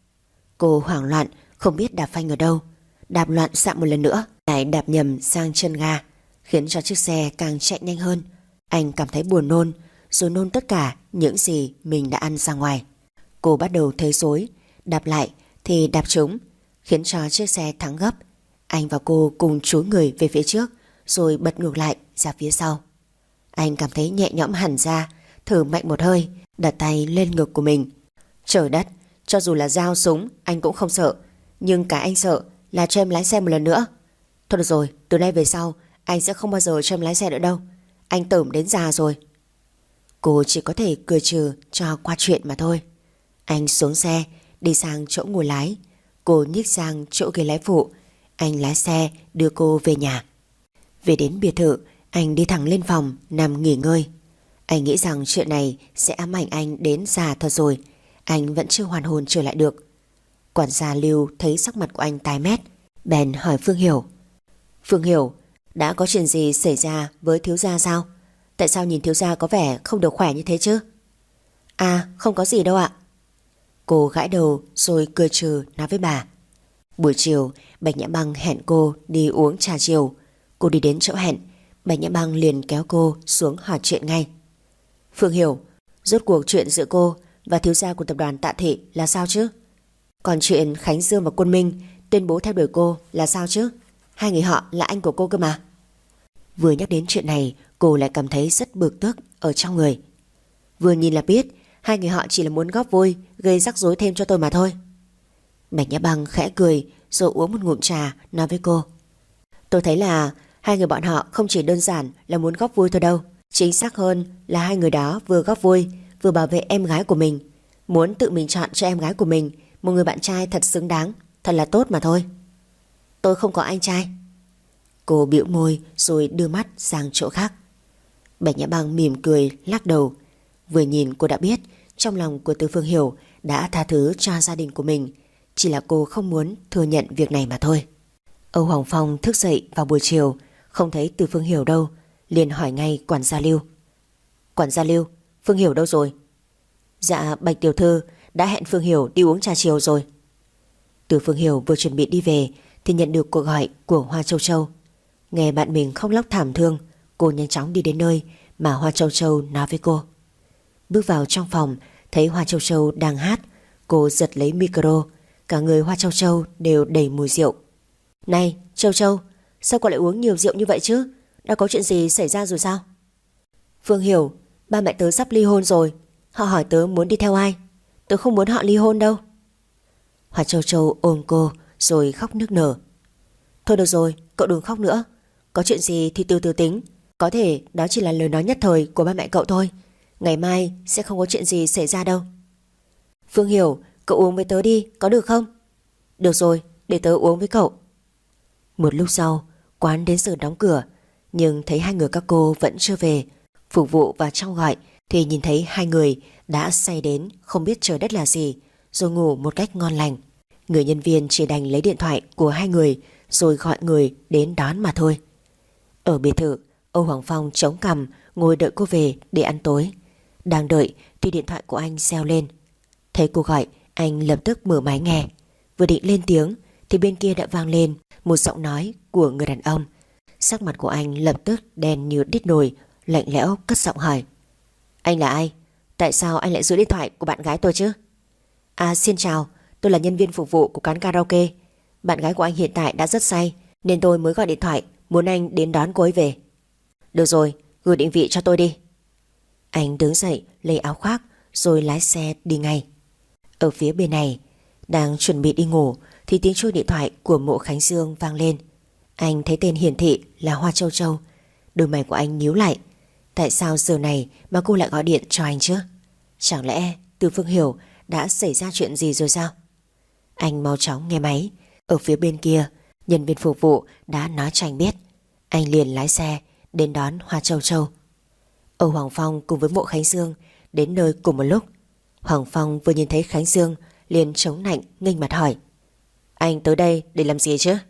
Cô hoảng loạn, không biết đạp phanh ở đâu. Đạp loạn xạ một lần nữa, lại đạp nhầm sang chân ga, khiến cho chiếc xe càng chạy nhanh hơn. Anh cảm thấy buồn nôn, rồi nôn tất cả những gì mình đã ăn ra ngoài. Cô bắt đầu thấy rối, đạp lại thì đạp trúng, khiến cho chiếc xe thắng gấp. Anh và cô cùng chúi người về phía trước, rồi bật ngược lại ra phía sau. Anh cảm thấy nhẹ nhõm hẳn ra, thở mạnh một hơi, đặt tay lên ngực của mình. Trời đất, cho dù là dao súng anh cũng không sợ, nhưng cái anh sợ là cho em lái xe một lần nữa. Thôi được rồi, từ nay về sau anh sẽ không bao giờ cho em lái xe nữa đâu. Anh tởm đến già rồi. Cô chỉ có thể cười trừ cho qua chuyện mà thôi. Anh xuống xe, đi sang chỗ ngồi lái. Cô nhích sang chỗ ghế lái phụ. Anh lái xe đưa cô về nhà. Về đến biệt thự, anh đi thẳng lên phòng nằm nghỉ ngơi. Anh nghĩ rằng chuyện này sẽ ám ảnh anh đến già thật rồi. Anh vẫn chưa hoàn hồn trở lại được. Quản gia Lưu thấy sắc mặt của anh tái mét, bèn hỏi Phương Hiểu. Phương Hiểu, đã có chuyện gì xảy ra với thiếu gia sao? Tại sao nhìn thiếu gia có vẻ không được khỏe như thế chứ? À, không có gì đâu ạ. Cô gãi đầu rồi cười trừ nói với bà. Buổi chiều, Bạch Nhã Băng hẹn cô đi uống trà chiều. Cô đi đến chỗ hẹn, Bạch Nhã Băng liền kéo cô xuống hỏi chuyện ngay. Phương Hiểu, rốt cuộc chuyện giữa cô và thiếu gia của tập đoàn Tạ Thị là sao chứ? Còn chuyện Khánh Dương và Quân Minh tuyên bố theo đuổi cô là sao chứ? Hai người họ là anh của cô cơ mà. Vừa nhắc đến chuyện này, cô lại cảm thấy rất bực tức ở trong người. Vừa nhìn là biết hai người họ chỉ là muốn góp vui, gây rắc rối thêm cho tôi mà thôi. Bạch Nhã Băng khẽ cười rồi uống một ngụm trà, nói với cô. Tôi thấy là hai người bọn họ không chỉ đơn giản là muốn góp vui thôi đâu. Chính xác hơn là hai người đó vừa góp vui, vừa bảo vệ em gái của mình. Muốn tự mình chọn cho em gái của mình một người bạn trai thật xứng đáng, thật là tốt mà thôi. Tôi không có anh trai. Cô bĩu môi rồi đưa mắt sang chỗ khác. Bạch Nhã Băng mỉm cười lắc đầu. Vừa nhìn cô đã biết trong lòng của Từ Phương Hiểu đã tha thứ cho gia đình của mình. Chỉ là cô không muốn thừa nhận việc này mà thôi. Âu Hoàng Phong thức dậy vào buổi chiều, không thấy Từ Phương Hiểu đâu, liền hỏi ngay quản gia Lưu. Quản gia Lưu, Phương Hiểu đâu rồi? Dạ, Bạch tiểu thư đã hẹn Phương Hiểu đi uống trà chiều rồi. Từ Phương Hiểu vừa chuẩn bị đi về thì nhận được cuộc gọi của Hoa Châu Châu. Nghe bạn mình khóc lóc thảm thương, cô nhanh chóng đi đến nơi mà Hoa Châu Châu nói với cô. Bước vào trong phòng, thấy Hoa Châu Châu đang hát, cô giật lấy micro. Cả người Hoa Châu Châu đều đầy mùi rượu. Này Châu Châu, sao cô lại uống nhiều rượu như vậy chứ? Đã có chuyện gì xảy ra rồi sao? Phương Hiểu, ba mẹ tớ sắp ly hôn rồi. Họ hỏi tớ muốn đi theo ai. Tớ không muốn họ ly hôn đâu. Hoa Châu Châu ôm cô rồi khóc nức nở. Thôi được rồi, cậu đừng khóc nữa. Có chuyện gì thì từ từ tính. Có thể đó chỉ là lời nói nhất thời của ba mẹ cậu thôi. Ngày mai sẽ không có chuyện gì xảy ra đâu. Phương Hiểu, cậu uống với tớ đi, có được không? Được rồi, để tớ uống với cậu. Một lúc sau, quán đến giờ đóng cửa, nhưng thấy hai người các cô vẫn chưa về. Phục vụ vào trong gọi thì nhìn thấy hai người đã say đến không biết trời đất là gì, rồi ngủ một cách ngon lành. Người nhân viên chỉ đành lấy điện thoại của hai người rồi gọi người đến đón mà thôi. Ở biệt thự, Âu Hoàng Phong chống cằm ngồi đợi cô về để ăn tối. Đang đợi thì điện thoại của anh reo lên. Thấy cô gọi, anh lập tức mở máy nghe. Vừa định lên tiếng thì bên kia đã vang lên một giọng nói của người đàn ông. Sắc mặt của anh lập tức đen như đít nồi, lạnh lẽo cất giọng hỏi. Anh là ai? Tại sao anh lại giữ điện thoại của bạn gái tôi chứ? À, xin chào, tôi là nhân viên phục vụ của quán karaoke. Bạn gái của anh hiện tại đã rất say nên tôi mới gọi điện thoại muốn anh đến đón cô ấy về. Được rồi, gửi định vị cho tôi đi. Anh đứng dậy lấy áo khoác rồi lái xe đi ngay. Ở phía bên này, đang chuẩn bị đi ngủ thì tiếng chuông điện thoại của Mộ Khánh Dương vang lên. Anh thấy tên hiển thị là Hoa Châu Châu. Đôi mày của anh nhíu lại. Tại sao giờ này mà cô lại gọi điện cho anh chứ? Chẳng lẽ Từ Phương Hiểu đã xảy ra chuyện gì rồi sao? Anh mau chóng nghe máy. Ở phía bên kia, nhân viên phục vụ đã nói cho anh biết. Anh liền lái xe đến đón Hoa Châu Châu. Âu Hoàng Phong cùng với Mộ Khánh Dương đến nơi cùng một lúc. Hoàng Phong vừa nhìn thấy Khánh Dương liền chống nạnh nghênh mặt hỏi. Anh tới đây để làm gì chứ?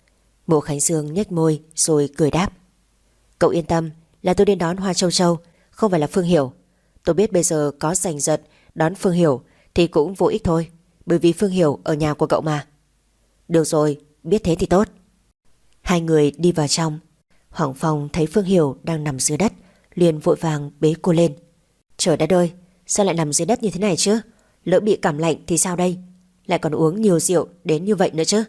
Mộ Khánh Dương nhếch môi rồi cười đáp. Cậu yên tâm, là tôi đến đón Hoa Châu Châu, không phải là Phương Hiểu. Tôi biết bây giờ có giành giật đón Phương Hiểu thì cũng vô ích thôi, bởi vì Phương Hiểu ở nhà của cậu mà. Được rồi, biết thế thì tốt. Hai người đi vào trong. Hoàng Phong thấy Phương Hiểu đang nằm dưới đất, liền vội vàng bế cô lên. Trời đất ơi, sao lại nằm dưới đất như thế này chứ? Lỡ bị cảm lạnh thì sao đây? Lại còn uống nhiều rượu đến như vậy nữa chứ?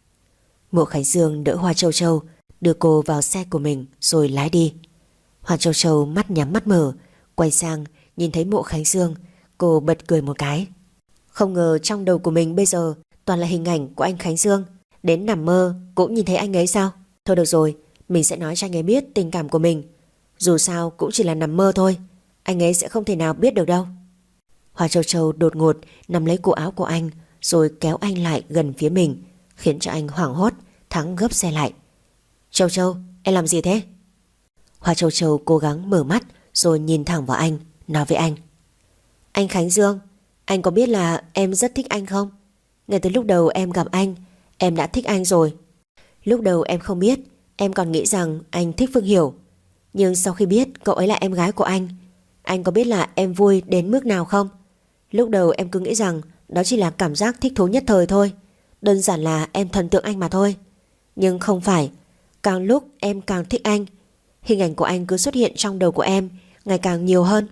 Mộ Khánh Dương đỡ Hoa Châu Châu, đưa cô vào xe của mình rồi lái đi. Hoa Châu Châu mắt nhắm mắt mở, quay sang nhìn thấy Mộ Khánh Dương, cô bật cười một cái. Không ngờ trong đầu của mình bây giờ toàn là hình ảnh của anh Khánh Dương. Đến nằm mơ cũng nhìn thấy anh ấy sao? Thôi được rồi, mình sẽ nói cho anh ấy biết tình cảm của mình. Dù sao cũng chỉ là nằm mơ thôi, anh ấy sẽ không thể nào biết được đâu. Hoa Châu Châu đột ngột nắm lấy cổ áo của anh rồi kéo anh lại gần phía mình, khiến cho anh hoảng hốt thắng gấp xe lại. Châu Châu, em làm gì thế? Hoa Châu Châu cố gắng mở mắt rồi nhìn thẳng vào anh, nói với anh: Anh Khánh Dương, anh có biết là em rất thích anh không? Ngay từ lúc đầu em gặp anh, em đã thích anh rồi. Lúc đầu em không biết, em còn nghĩ rằng anh thích Phương Hiểu. Nhưng sau khi biết cậu ấy là em gái của anh có biết là em vui đến mức nào không? Lúc đầu em cứ nghĩ rằng đó chỉ là cảm giác thích thú nhất thời thôi, đơn giản là em thần tượng anh mà thôi. Nhưng không phải, càng lúc em càng thích anh. Hình ảnh của anh cứ xuất hiện trong đầu của em ngày càng nhiều hơn.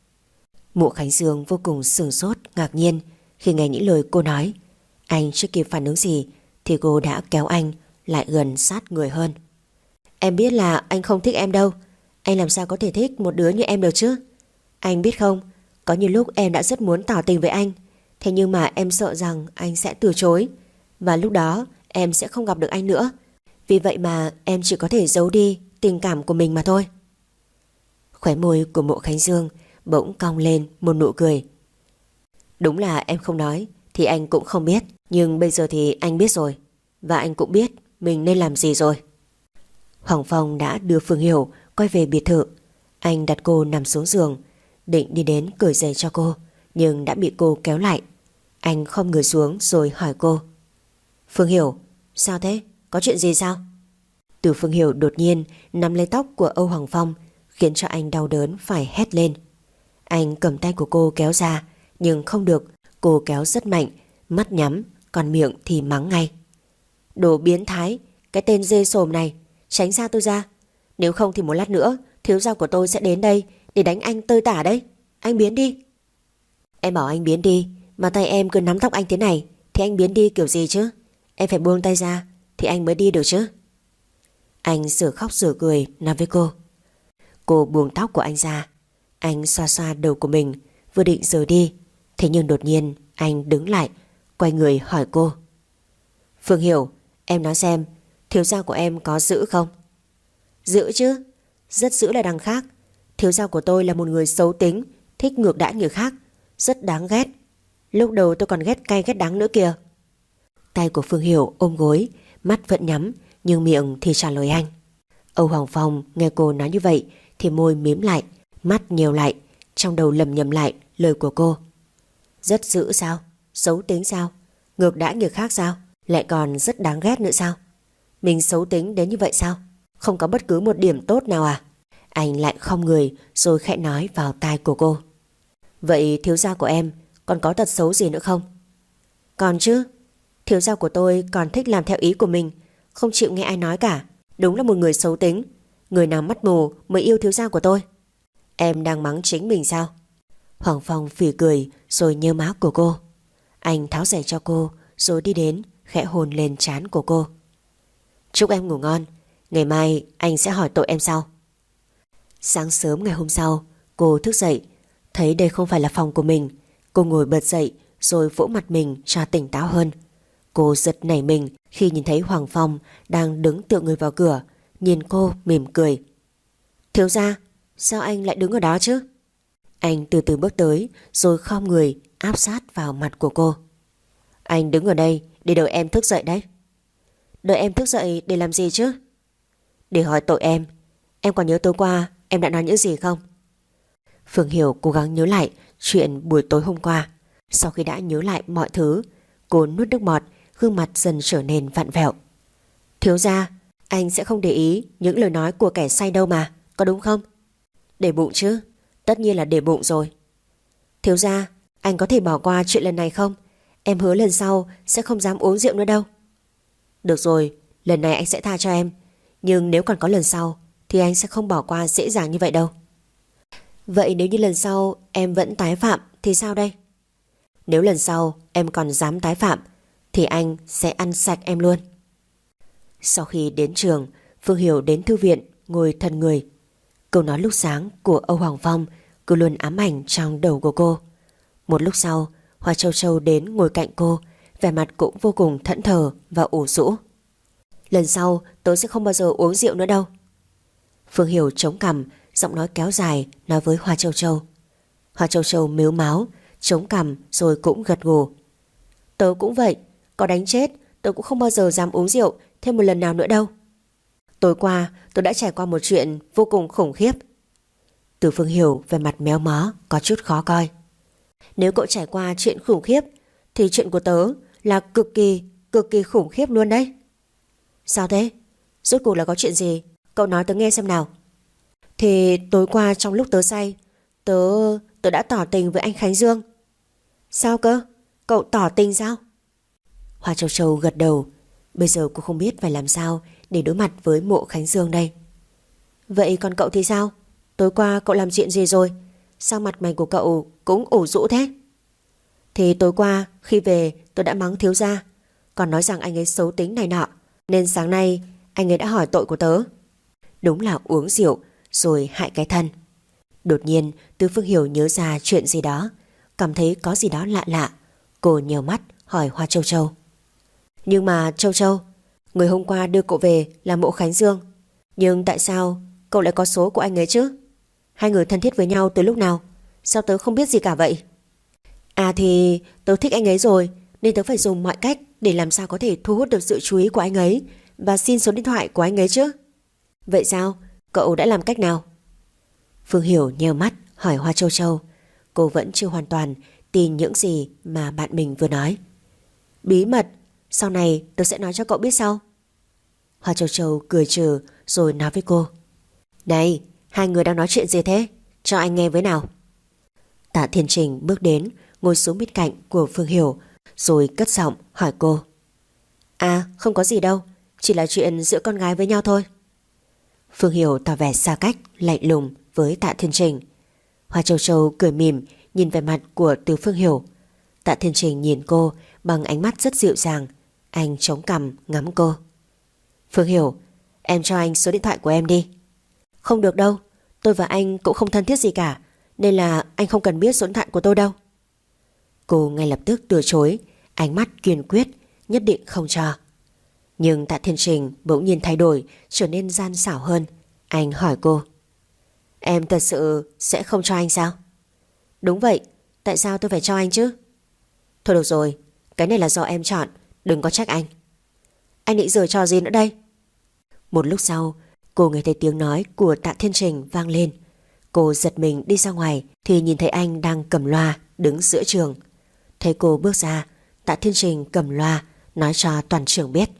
Mộ Khánh Dương vô cùng sửng sốt, ngạc nhiên khi nghe những lời cô nói. Anh chưa kịp phản ứng gì thì cô đã kéo anh lại gần sát người hơn. Em biết là anh không thích em đâu. Anh làm sao có thể thích một đứa như em được chứ? Anh biết không, có nhiều lúc em đã rất muốn tỏ tình với anh, thế nhưng mà em sợ rằng anh sẽ từ chối, và lúc đó em sẽ không gặp được anh nữa. Vì vậy mà em chỉ có thể giấu đi tình cảm của mình mà thôi. Khóe môi của Mộ Khánh Dương bỗng cong lên một nụ cười. Đúng là em không nói thì anh cũng không biết, nhưng bây giờ thì anh biết rồi, và anh cũng biết mình nên làm gì rồi. Hoàng Phong đã đưa Phương Hiểu quay về biệt thự. Anh đặt cô nằm xuống giường, định đi đến cởi giày cho cô, nhưng đã bị cô kéo lại. Anh khom người xuống rồi hỏi cô: Phương Hiểu, sao thế? Có chuyện gì sao? Từ Phương Hiểu đột nhiên nắm lấy tóc của Âu Hoàng Phong, khiến cho anh đau đớn phải hét lên. Anh cầm tay của cô kéo ra, nhưng không được, cô kéo rất mạnh, mắt nhắm, còn miệng thì mắng ngay: Đồ biến thái, cái tên dê sồm này, tránh xa tôi ra. Nếu không thì một lát nữa thiếu gia của tôi sẽ đến đây để đánh anh tơi tả đấy. Anh biến đi. Em bảo anh biến đi, mà tay em cứ nắm tóc anh thế này thì anh biến đi kiểu gì chứ? Em phải buông tay ra thì anh mới đi được chứ. Anh sửa khóc sửa cười nói với cô. Cô buông tóc của anh ra. Anh xoa xoa đầu của mình, vừa định rời đi, thế nhưng đột nhiên anh đứng lại, quay người hỏi cô: Phương Hiểu, em nói xem, thiếu gia của em có dữ không? Dữ chứ, rất dữ là đằng khác. Thiếu gia của tôi là một người xấu tính, thích ngược đãi người khác, rất đáng ghét. Lúc đầu tôi còn ghét cay ghét đắng nữa kìa. Tay của Phương Hiểu ôm gối, mắt vẫn nhắm, nhưng miệng thì trả lời anh. Âu Hoàng Phong nghe cô nói như vậy thì môi mím lại, mắt nhèo lại, trong đầu lầm nhầm lại lời của cô. Rất dữ sao? Xấu tính sao? Ngược đãi người khác sao? Lại còn rất đáng ghét nữa sao? Mình xấu tính đến như vậy sao? Không có bất cứ một điểm tốt nào à? Anh lại khom người rồi khẽ nói vào tai của cô. Vậy thiếu gia của em còn có tật xấu gì nữa không? Còn chứ, thiếu gia của tôi còn thích làm theo ý của mình, không chịu nghe ai nói cả. Đúng là một người xấu tính. Người nào mắt mù mới yêu thiếu gia của tôi. Em đang mắng chính mình sao? Hoàng Phong phì cười rồi nhớ má của cô. Anh tháo giày cho cô rồi đi đến khẽ hôn lên trán của cô. Chúc em ngủ ngon, ngày mai anh sẽ hỏi tội em sau. Sáng sớm ngày hôm sau, cô thức dậy, thấy đây không phải là phòng của mình. Cô ngồi bật dậy rồi vỗ mặt mình cho tỉnh táo hơn. Cô giật nảy mình khi nhìn thấy Hoàng Phong đang đứng tựa người vào cửa, nhìn cô mỉm cười. Thiếu gia, sao anh lại đứng ở đó chứ? Anh từ từ bước tới rồi khom người áp sát vào mặt của cô. Anh đứng ở đây để đợi em thức dậy đấy. Đợi em thức dậy để làm gì chứ? Để hỏi tội em. Em còn nhớ tối qua em đã nói những gì không? Phương Hiểu cố gắng nhớ lại chuyện buổi tối hôm qua. Sau khi đã nhớ lại mọi thứ, cô nuốt nước bọt, gương mặt dần trở nên vặn vẹo. Thiếu gia, anh sẽ không để ý những lời nói của kẻ say đâu mà, có đúng không? Để bụng chứ, tất nhiên là để bụng rồi. Thiếu gia, anh có thể bỏ qua chuyện lần này không? Em hứa lần sau sẽ không dám uống rượu nữa đâu. Được rồi, lần này anh sẽ tha cho em, nhưng nếu còn có lần sau thì anh sẽ không bỏ qua dễ dàng như vậy đâu. Vậy nếu như lần sau em vẫn tái phạm thì sao đây? Nếu lần sau em còn dám tái phạm thì anh sẽ ăn sạch em luôn. Sau khi đến trường, Phương Hiểu đến thư viện ngồi thần người. Câu nói lúc sáng của Âu Hoàng Phong cứ luôn ám ảnh trong đầu của cô. Một lúc sau, Hoa Châu Châu đến ngồi cạnh cô, vẻ mặt cũng vô cùng thẫn thờ và ủ rũ. Lần sau tôi sẽ không bao giờ uống rượu nữa đâu. Phương Hiểu chống cằm, giọng nói kéo dài nói với Hoa Châu Châu. Hoa Châu Châu mếu máo, chống cằm rồi cũng gật gù. Tớ cũng vậy, có đánh chết tớ cũng không bao giờ dám uống rượu thêm một lần nào nữa đâu. Tối qua tôi đã trải qua một chuyện vô cùng khủng khiếp. Từ Phương Hiểu về mặt méo mó, có chút khó coi. Nếu cậu trải qua chuyện khủng khiếp thì chuyện của tớ là cực kỳ khủng khiếp luôn đấy. Sao thế? Rốt cuộc là có chuyện gì? Cậu nói tớ nghe xem nào. Thì tối qua trong lúc tớ say, Tớ đã tỏ tình với anh Khánh Dương. Sao cơ? Cậu tỏ tình sao? Hoa Châu Châu gật đầu. Bây giờ cô không biết phải làm sao để đối mặt với Mộ Khánh Dương đây. Vậy còn cậu thì sao? Tối qua cậu làm chuyện gì rồi? Sao mặt mày của cậu cũng ủ rũ thế? Thì tối qua khi về tôi đã mắng thiếu gia, còn nói rằng anh ấy xấu tính này nọ, nên sáng nay anh ấy đã hỏi tội của tớ. Đúng là uống rượu rồi hại cái thân. Đột nhiên Từ Phương Hiểu nhớ ra chuyện gì đó, cảm thấy có gì đó lạ lạ. Cô nhèo mắt hỏi Hoa Châu Châu. Nhưng mà Châu Châu, người hôm qua đưa cậu về là Mộ Khánh Dương, nhưng tại sao cậu lại có số của anh ấy chứ? Hai người thân thiết với nhau từ lúc nào? Sao tớ không biết gì cả vậy? À thì tớ thích anh ấy rồi, nên tớ phải dùng mọi cách để làm sao có thể thu hút được sự chú ý của anh ấy và xin số điện thoại của anh ấy chứ. Vậy sao? Cậu đã làm cách nào? Phương Hiểu nheo mắt hỏi Hoa Châu Châu. Cô vẫn chưa hoàn toàn tin những gì mà bạn mình vừa nói. Bí mật, sau này tớ sẽ nói cho cậu biết sau. Hoa Châu Châu cười trừ rồi nói với cô. Này, hai người đang nói chuyện gì thế? Cho anh nghe với nào. Tạ Thiên Trình bước đến, ngồi xuống bên cạnh của Phương Hiểu, rồi cất giọng hỏi cô. À, không có gì đâu, chỉ là chuyện giữa con gái với nhau thôi. Phương Hiểu tỏ vẻ xa cách, lạnh lùng với Tạ Thiên Trình. Hoa Châu Châu cười mỉm nhìn về mặt của Từ Phương Hiểu. Tạ Thiên Trình nhìn cô bằng ánh mắt rất dịu dàng. Anh chống cằm ngắm cô. Phương Hiểu, em cho anh số điện thoại của em đi. Không được đâu, tôi và anh cũng không thân thiết gì cả, nên là anh không cần biết số điện thoại của tôi đâu. Cô ngay lập tức từ chối, ánh mắt kiên quyết, nhất định không cho. Nhưng Tạ Thiên Trình bỗng nhiên thay đổi, trở nên gian xảo hơn. Anh hỏi cô. Em thật sự sẽ không cho anh sao? Đúng vậy, tại sao tôi phải cho anh chứ? Thôi được rồi, cái này là do em chọn, đừng có trách anh. Anh định giở trò gì nữa đây? Một lúc sau, cô nghe thấy tiếng nói của Tạ Thiên Trình vang lên. Cô giật mình đi ra ngoài thì nhìn thấy anh đang cầm loa đứng giữa trường. Thấy cô bước ra, Tạ Thiên Trình cầm loa nói cho toàn trường biết.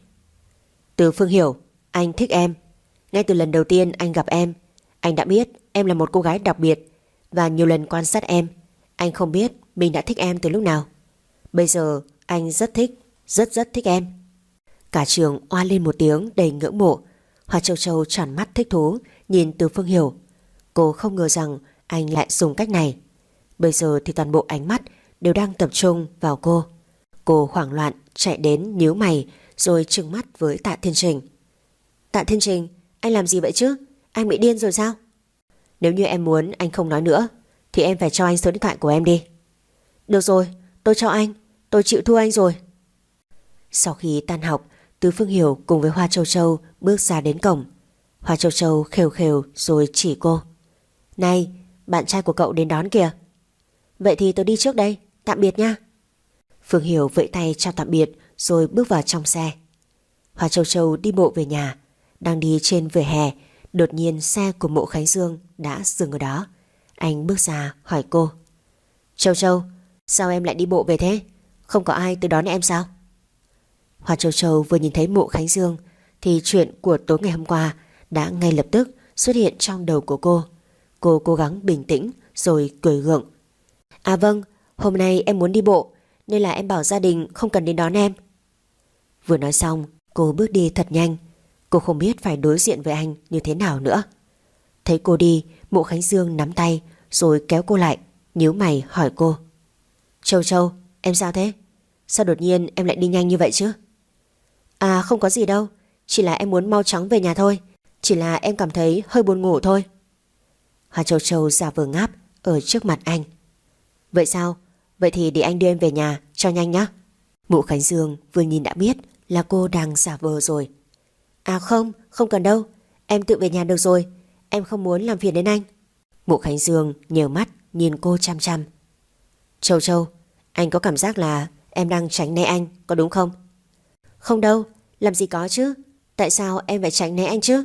Từ Phương Hiểu, anh thích em. Ngay từ lần đầu tiên anh gặp em, anh đã biết em là một cô gái đặc biệt, và nhiều lần quan sát em, anh không biết mình đã thích em từ lúc nào. Bây giờ anh rất thích, rất thích em. Cả trường oa lên một tiếng đầy ngưỡng mộ. Hoa Châu Châu tròn mắt thích thú nhìn Từ Phương Hiểu. Cô không ngờ rằng anh lại dùng cách này. Bây giờ thì toàn bộ ánh mắt đều đang tập trung vào cô. Cô hoảng loạn chạy đến nhíu mày rồi trừng mắt với Tạ Thiên Trình. Tạ Thiên Trình, anh làm gì vậy chứ? Anh bị điên rồi sao? Nếu như em muốn anh không nói nữa thì em phải cho anh số điện thoại của em đi. Được rồi, tôi cho anh, tôi chịu thua anh rồi. Sau khi tan học, Từ Phương Hiểu cùng với Hoa Châu Châu bước ra đến cổng. Hoa Châu Châu khều khều rồi chỉ cô. Này, bạn trai của cậu đến đón kìa. Vậy thì tôi đi trước đây, tạm biệt nha. Phương Hiểu vẫy tay chào tạm biệt rồi bước vào trong xe. Hoa Châu Châu đi bộ về nhà. Đang đi trên vỉa hè, đột nhiên xe của Mộ Khánh Dương đã dừng ở đó. Anh bước ra hỏi cô. Châu Châu, sao em lại đi bộ về thế? Không có ai tới đón em sao? Hoa Châu Châu vừa nhìn thấy Mộ Khánh Dương thì chuyện của tối ngày hôm qua đã ngay lập tức xuất hiện trong đầu của cô. Cô cố gắng bình tĩnh rồi cười gượng. À vâng, hôm nay em muốn đi bộ nên là em bảo gia đình không cần đến đón em. Vừa nói xong, cô bước đi thật nhanh. Cô không biết phải đối diện với anh như thế nào nữa. Thấy cô đi, Mộ Khánh Dương nắm tay rồi kéo cô lại, nhíu mày hỏi cô. Châu Châu, em sao thế? Sao đột nhiên em lại đi nhanh như vậy chứ? À không có gì đâu, chỉ là em muốn mau chóng về nhà thôi. Chỉ là em cảm thấy hơi buồn ngủ thôi. Hoa Châu Châu giả vờ ngáp ở trước mặt anh. Vậy sao? Vậy thì để anh đưa em về nhà cho nhanh nhé. Mộ Khánh Dương vừa nhìn đã biết là cô đang giả vờ rồi. À không, không cần đâu, em tự về nhà được rồi, em không muốn làm phiền đến anh. Mộ Khánh Dương nhờ mắt nhìn cô chăm chăm. Châu Châu, anh có cảm giác là em đang tránh né anh, có đúng không? Không đâu, làm gì có chứ, Tại sao em phải tránh né anh chứ?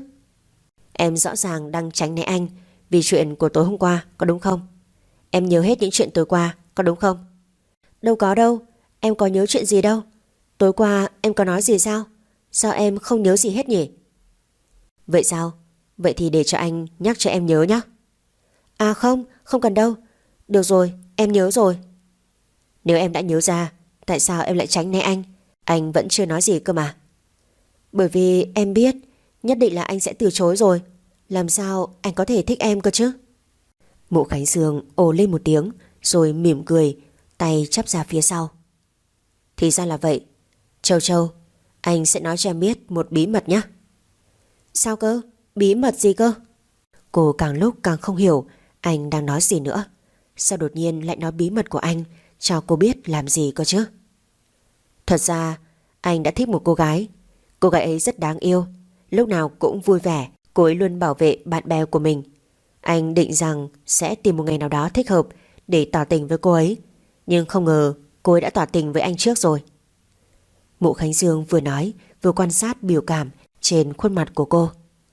Em rõ ràng đang tránh né anh vì chuyện của tối hôm qua, có đúng không? Em nhớ hết những chuyện tối qua, có đúng không? Đâu có đâu, em có nhớ chuyện gì đâu. Tối qua em có nói gì sao? Sao em không nhớ gì hết nhỉ? Vậy sao? Vậy thì để cho anh nhắc cho em nhớ nhé. À không, không cần đâu. Được rồi, em nhớ rồi. Nếu em đã nhớ ra, tại sao em lại tránh né anh? Anh vẫn chưa nói gì cơ mà. Bởi vì em biết nhất định là anh sẽ từ chối rồi. Làm sao anh có thể thích em cơ chứ? Mộ Khánh Dương ồ lên một tiếng rồi mỉm cười, tay chắp ra phía sau. Thì ra là vậy. Châu Châu, anh sẽ nói cho em biết một bí mật nhé. Sao cơ? Bí mật gì cơ? Cô càng lúc càng không hiểu anh đang nói gì nữa. Sao đột nhiên lại nói bí mật của anh cho cô biết làm gì cơ chứ? Thật ra anh đã thích một cô gái. Cô gái ấy rất đáng yêu, lúc nào cũng vui vẻ. Cô ấy luôn bảo vệ bạn bè của mình. Anh định rằng sẽ tìm một ngày nào đó thích hợp để tỏ tình với cô ấy, nhưng không ngờ cô ấy đã tỏ tình với anh trước rồi. Mộ Khánh Dương vừa nói vừa quan sát biểu cảm trên khuôn mặt của cô.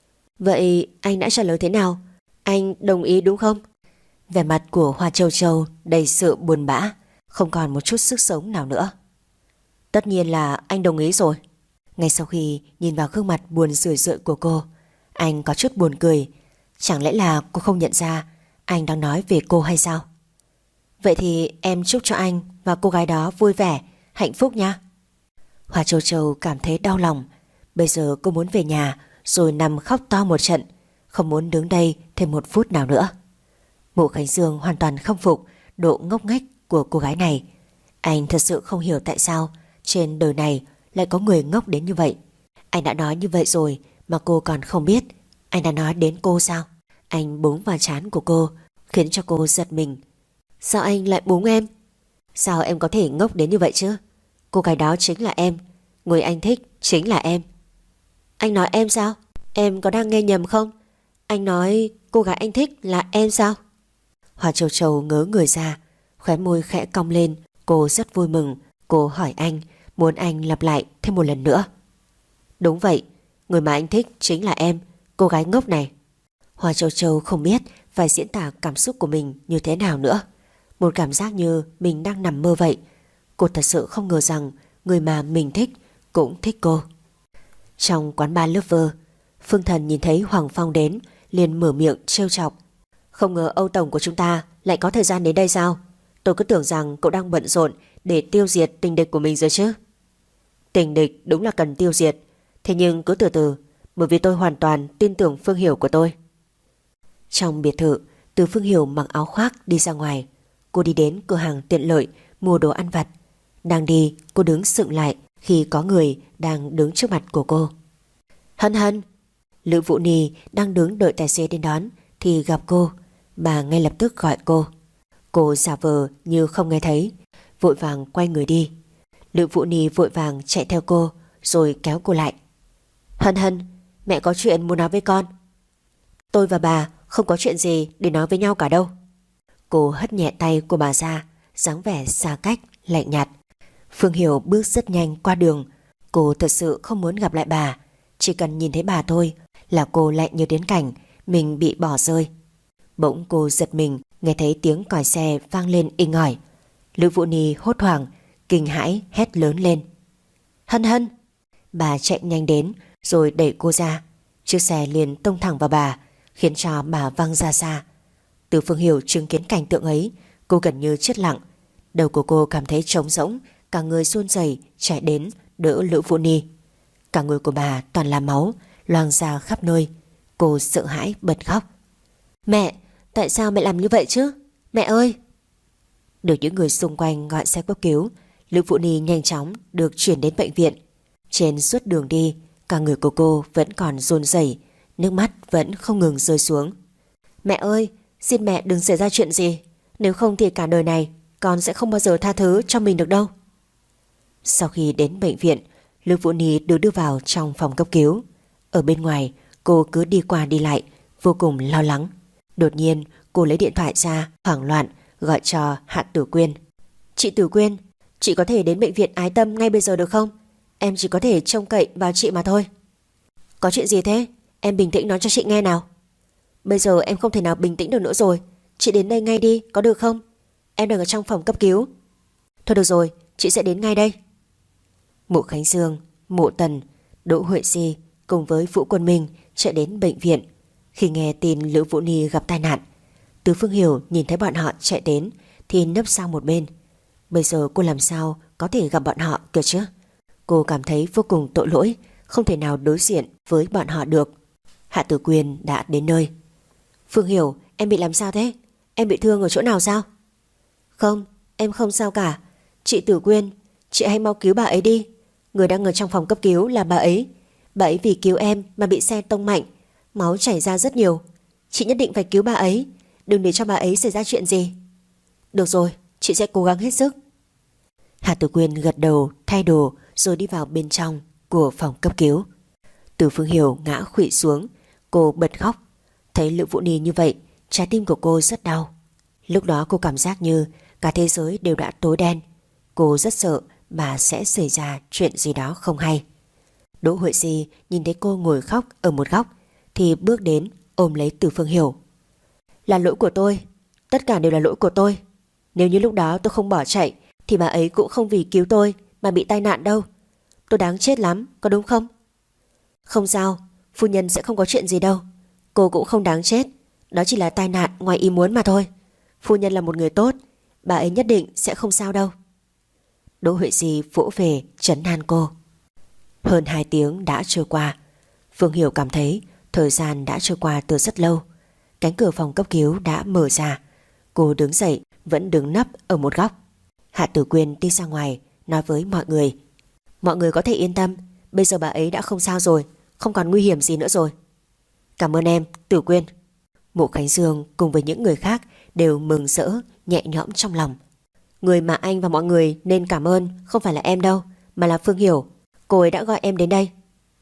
Vậy anh đã trả lời thế nào? Anh đồng ý đúng không? Vẻ mặt của Hoa Châu Châu đầy sự buồn bã, không còn một chút sức sống nào nữa. Tất nhiên là anh đồng ý rồi. Ngay sau khi nhìn vào gương mặt buồn rười rượi của cô, anh có chút buồn cười. Chẳng lẽ là cô không nhận ra anh đang nói về cô hay sao? Vậy thì em chúc cho anh và cô gái đó vui vẻ, hạnh phúc nha. Hoa Châu Châu cảm thấy đau lòng. Bây giờ cô muốn về nhà rồi nằm khóc to một trận, không muốn đứng đây thêm một phút nào nữa. Mộ Khánh Dương hoàn toàn không phục độ ngốc nghếch của cô gái này. Anh thật sự không hiểu tại sao trên đời này lại có người ngốc đến như vậy. Anh đã nói như vậy rồi mà cô còn không biết. Anh đã nói đến cô sao? Anh búng vào trán của cô, khiến cho cô giật mình. Sao anh lại búng em? Sao em có thể ngốc đến như vậy chứ? Cô gái đó chính là em. Người anh thích chính là em. Anh nói em sao? Em có đang nghe nhầm không? Anh nói cô gái anh thích là em sao? Hoa Châu Châu ngớ người ra, khóe môi khẽ cong lên. Cô rất vui mừng. Cô hỏi anh, muốn anh lặp lại thêm một lần nữa. Đúng vậy, người mà anh thích chính là em, cô gái ngốc này. Hoa Châu Châu không biết phải diễn tả cảm xúc của mình như thế nào nữa. Một cảm giác như mình đang nằm mơ vậy. Cô thật sự không ngờ rằng người mà mình thích cũng thích cô. Trong quán bar Lover, Phương Thần nhìn thấy Hoàng Phong đến, liền mở miệng trêu chọc. Không ngờ Âu tổng của chúng ta lại có thời gian đến đây sao? Tôi cứ tưởng rằng cậu đang bận rộn để tiêu diệt tình địch của mình rồi chứ. Tình địch đúng là cần tiêu diệt, thế nhưng cứ từ từ, bởi vì tôi hoàn toàn tin tưởng Phương Hiểu của tôi. Trong biệt thự, Từ Phương Hiểu mặc áo khoác đi ra ngoài. Cô đi đến cửa hàng tiện lợi mua đồ ăn vặt. Đang đi, cô đứng sững lại khi có người đang đứng trước mặt của cô. Hân Hân. Lữ Vũ Nì đang đứng đợi tài xế đến đón thì gặp cô. Bà ngay lập tức gọi cô. Cô giả vờ như không nghe thấy, vội vàng quay người đi. Lữ Vũ Nì vội vàng chạy theo cô rồi kéo cô lại. Hân Hân, mẹ có chuyện muốn nói với con. Tôi và bà không có chuyện gì để nói với nhau cả đâu. Cô hất nhẹ tay của bà ra, dáng vẻ xa cách, lạnh nhạt. Phương Hiểu bước rất nhanh qua đường. Cô thật sự không muốn gặp lại bà. Chỉ cần nhìn thấy bà thôi là cô lại nhớ đến cảnh mình bị bỏ rơi. Bỗng cô giật mình nghe thấy tiếng còi xe vang lên inh ỏi. Lữ Vũ Nì hốt hoảng, kinh hãi hét lớn lên. Hân Hân. Bà chạy nhanh đến rồi đẩy cô ra. Chiếc xe liền tông thẳng vào bà, khiến cho bà văng ra xa. Từ Phương Hiểu chứng kiến cảnh tượng ấy, cô gần như chết lặng. Đầu của cô cảm thấy trống rỗng, cả người run rẩy chạy đến đỡ Lữ Vũ Nì. Cả người của bà toàn là máu, loang ra khắp nơi. Cô sợ hãi bật khóc. Mẹ, tại sao mẹ làm như vậy chứ? Mẹ ơi! Được những người xung quanh gọi xe cấp cứu, Lữ Vũ Nì nhanh chóng được chuyển đến bệnh viện. Trên suốt đường đi, cả người của cô vẫn còn run rẩy, nước mắt vẫn không ngừng rơi xuống. Mẹ ơi, xin mẹ đừng xảy ra chuyện gì, nếu không thì cả đời này con sẽ không bao giờ tha thứ cho mình được đâu. Sau khi đến bệnh viện, Lữ Vũ Nì được đưa vào trong phòng cấp cứu. Ở bên ngoài, cô cứ đi qua đi lại, vô cùng lo lắng. Đột nhiên, cô lấy điện thoại ra, hoảng loạn gọi cho Hạ Tử Quyên. Chị Tử Quyên, chị có thể đến bệnh viện Ái Tâm ngay bây giờ được không? Em chỉ có thể trông cậy vào chị mà thôi. Có chuyện gì thế? Em bình tĩnh nói cho chị nghe nào. Bây giờ em không thể nào bình tĩnh được nữa rồi. Chị đến đây ngay đi, có được không? Em đang ở trong phòng cấp cứu. Thôi được rồi, chị sẽ đến ngay đây. Mộ Khánh Dương, Mộ Tần, Đỗ Huệ Si cùng với Vũ Quân Minh chạy đến bệnh viện. Khi nghe tin Lữ Vũ Ni gặp tai nạn, Từ Phương Hiểu nhìn thấy bọn họ chạy đến thì nấp sang một bên. Bây giờ cô làm sao có thể gặp bọn họ cơ chứ? Cô cảm thấy vô cùng tội lỗi, không thể nào đối diện với bọn họ được. Hạ Tử Quyên đã đến nơi. Phương Hiểu, em bị làm sao thế? Em bị thương ở chỗ nào sao? Không, em không sao cả. Chị Tử Quyên, chị hãy mau cứu bà ấy đi. Người đang ở trong phòng cấp cứu là bà ấy. Bà ấy vì cứu em mà bị xe tông mạnh, máu chảy ra rất nhiều. Chị nhất định phải cứu bà ấy, đừng để cho bà ấy xảy ra chuyện gì. Được rồi, chị sẽ cố gắng hết sức. Hạ Tử Quyên gật đầu, thay đồ rồi đi vào bên trong của phòng cấp cứu. Từ Phương Hiểu ngã khuỵu xuống, cô bật khóc. Thấy Lữ Vũ Ni như vậy, trái tim của cô rất đau. Lúc đó cô cảm giác như cả thế giới đều đã tối đen. Cô rất sợ bà sẽ xảy ra chuyện gì đó không hay. Đỗ Huệ Si nhìn thấy cô ngồi khóc ở một góc thì bước đến ôm lấy Từ Phương Hiểu. Là lỗi của tôi, tất cả đều là lỗi của tôi. Nếu như lúc đó tôi không bỏ chạy thì bà ấy cũng không vì cứu tôi mà bị tai nạn đâu. Tôi đáng chết lắm, có đúng không? Không sao, phu nhân sẽ không có chuyện gì đâu. Cô cũng không đáng chết, đó chỉ là tai nạn ngoài ý muốn mà thôi. Phu nhân là một người tốt, bà ấy nhất định sẽ không sao đâu. Đỗ Huệ Si vỗ về trấn an cô. Hơn 2 tiếng đã trôi qua. Phương Hiểu cảm thấy thời gian đã trôi qua từ rất lâu. Cánh cửa phòng cấp cứu đã mở ra. Cô đứng dậy, vẫn đứng nấp ở một góc. Hạ Tử Quyên đi ra ngoài nói với mọi người. Mọi người có thể yên tâm, bây giờ bà ấy đã không sao rồi, không còn nguy hiểm gì nữa rồi. Cảm ơn em, Tử Quyên. Mộ Khánh Dương cùng với những người khác đều mừng rỡ, nhẹ nhõm trong lòng. Người mà anh và mọi người nên cảm ơn không phải là em đâu, mà là Phương Hiểu. Cô ấy đã gọi em đến đây.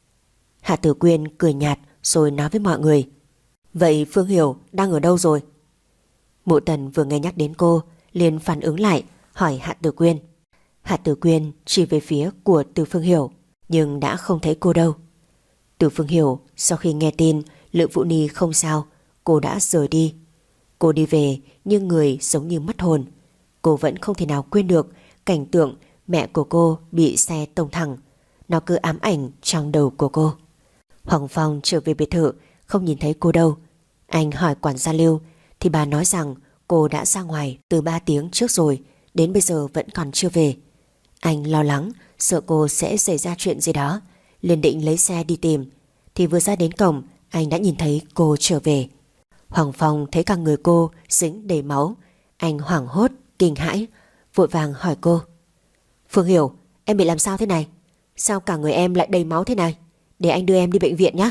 Hạ Tử Quyên cười nhạt rồi nói với mọi người. Vậy Phương Hiểu đang ở đâu rồi? Mộ Tần vừa nghe nhắc đến cô liền phản ứng lại, hỏi Hạ Tử Quyên. Hạ Tử Quyên chỉ về phía của Từ Phương Hiểu, nhưng đã không thấy cô đâu. Từ Phương Hiểu sau khi nghe tin Lữ Vũ Ni không sao, cô đã rời đi. Cô đi về nhưng người giống như mất hồn. Cô vẫn không thể nào quên được cảnh tượng mẹ của cô bị xe tông thẳng. Nó cứ ám ảnh trong đầu của cô. Hoàng Phong trở về biệt thự không nhìn thấy cô đâu. Anh hỏi quản gia Lưu thì bà nói rằng cô đã ra ngoài từ 3 tiếng trước rồi, đến bây giờ vẫn còn chưa về. Anh lo lắng sợ cô sẽ xảy ra chuyện gì đó, liền định lấy xe đi tìm. Thì vừa ra đến cổng, anh đã nhìn thấy cô trở về. Hoàng Phong thấy cả người cô dính đầy máu. Anh hoảng hốt, kinh hãi, vội vàng hỏi cô. Phương Hiểu, em bị làm sao thế này? Sao cả người em lại đầy máu thế này? Để anh đưa em đi bệnh viện nhé.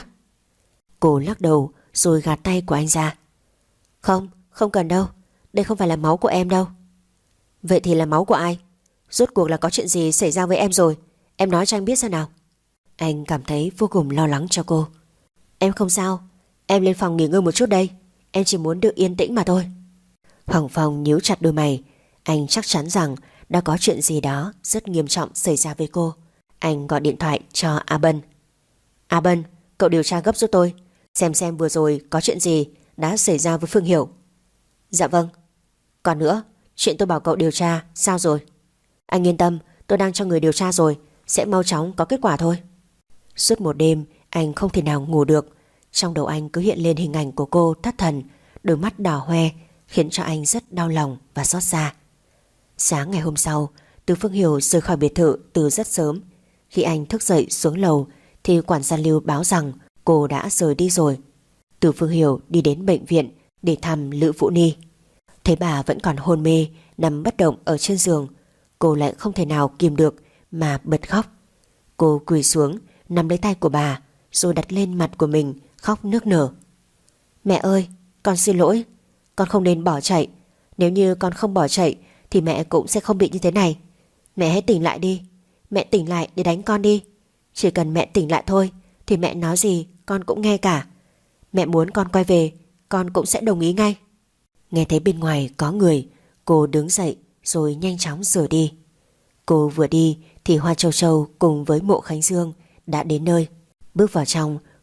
Cô lắc đầu rồi gạt tay của anh ra. Không, không cần đâu. Đây không phải là máu của em đâu. Vậy thì là máu của ai? Rốt cuộc là có chuyện gì xảy ra với em rồi? Em nói cho anh biết xem nào. Anh cảm thấy vô cùng lo lắng cho cô. Em không sao, em lên phòng nghỉ ngơi một chút đây. Em chỉ muốn được yên tĩnh mà thôi. Hoàng Phong nhíu chặt đôi mày. Anh chắc chắn rằng đã có chuyện gì đó rất nghiêm trọng xảy ra với cô. Anh gọi điện thoại cho A Bân. A Bân, cậu điều tra gấp giúp tôi, xem vừa rồi có chuyện gì đã xảy ra với Phương Hiểu. Dạ vâng. Còn nữa, chuyện tôi bảo cậu điều tra sao rồi? Anh yên tâm, tôi đang cho người điều tra rồi, sẽ mau chóng có kết quả thôi. Suốt một đêm anh không thể nào ngủ được. Trong đầu anh cứ hiện lên hình ảnh của cô thất thần, đôi mắt đỏ hoe, khiến cho anh rất đau lòng và xót xa. Sáng ngày hôm sau, Từ Phương Hiểu rời khỏi biệt thự từ rất sớm. Khi anh thức dậy xuống lầu thì quản gia Lưu báo rằng cô đã rời đi rồi. Từ Phương Hiểu đi đến bệnh viện để thăm Lữ Vũ Ni. Thấy bà vẫn còn hôn mê, nằm bất động ở trên giường, cô lại không thể nào kìm được mà bật khóc. Cô quỳ xuống nắm lấy tay của bà rồi đặt lên mặt của mình, khóc nức nở. Mẹ ơi, con xin lỗi, con không nên bỏ chạy. Nếu như con không bỏ chạy thì mẹ cũng sẽ không bị như thế này. Mẹ hãy tỉnh lại đi. Mẹ tỉnh lại để đánh con đi. Chỉ cần mẹ tỉnh lại thôi thì mẹ nói gì con cũng nghe cả. Mẹ muốn con quay về, con cũng sẽ đồng ý ngay. Nghe thấy bên ngoài có người, cô đứng dậy rồi nhanh chóng rời đi. Cô vừa đi thì Hoa Châu Châu cùng với Mộ Khánh Dương đã đến nơi. Bước vào trong,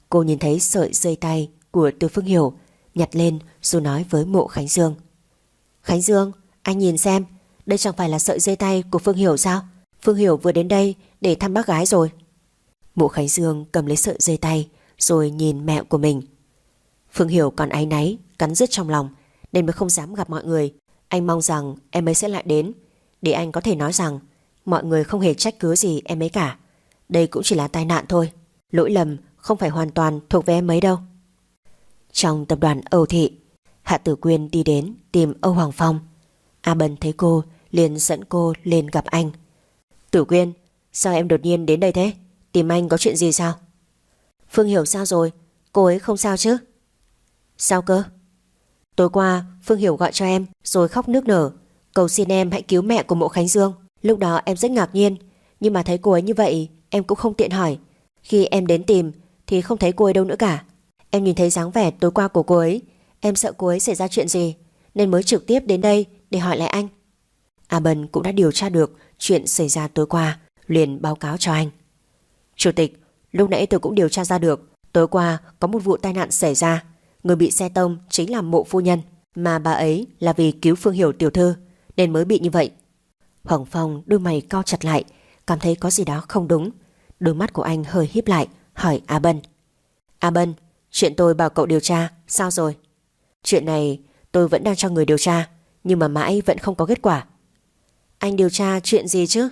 Cô nhìn thấy sợi dây tay của Từ Phương Hiểu, nhặt lên rồi nói với Mộ Khánh Dương: Khánh Dương, anh nhìn xem, đây chẳng phải là sợi dây tay của Phương Hiểu sao? Phương Hiểu vừa đến đây để thăm bác gái rồi. Mộ Khánh Dương cầm lấy sợi dây tay rồi nhìn mẹ của mình. Phương Hiểu còn áy náy, cắn rứt trong lòng nên mới không dám gặp mọi người. Anh mong rằng em ấy sẽ lại đến, để anh có thể nói rằng mọi người không hề trách cứ gì em ấy cả. Đây cũng chỉ là tai nạn thôi, lỗi lầm không phải hoàn toàn thuộc về em ấy đâu. Trong tập đoàn Âu Thị, Hạ Tử Quyên đi đến tìm Âu Hoàng Phong. A Bân thấy cô liền dẫn cô lên gặp anh. Tử Quyên, sao em đột nhiên đến đây thế? Tìm anh có chuyện gì sao? Phương Hiểu sao rồi? Cô ấy không sao chứ? Sao cơ? Tối qua Phương Hiểu gọi cho em rồi khóc nức nở, cầu xin em hãy cứu mẹ của Mộ Khánh Dương. Lúc đó em rất ngạc nhiên, nhưng mà thấy cô ấy như vậy em cũng không tiện hỏi. Khi em đến tìm thì không thấy cô ấy đâu nữa cả. Em nhìn thấy dáng vẻ tối qua của cô ấy, em sợ cô ấy xảy ra chuyện gì nên mới trực tiếp đến đây để hỏi lại anh. A Bân cũng đã điều tra được chuyện xảy ra tối qua, liền báo cáo cho anh. Chủ tịch, lúc nãy tôi cũng điều tra ra được, tối qua có một vụ tai nạn xảy ra. Người bị xe tông chính là Mộ phu nhân, mà bà ấy là vì cứu Phương Hiểu tiểu thư nên mới bị như vậy. Hoàng Phong đôi mày cau chặt lại, cảm thấy có gì đó không đúng. Đôi mắt của anh hơi híp lại, hỏi A Bân: A Bân, chuyện tôi bảo cậu điều tra sao rồi? Chuyện này tôi vẫn đang cho người điều tra, nhưng mà mãi vẫn không có kết quả. Anh điều tra chuyện gì chứ?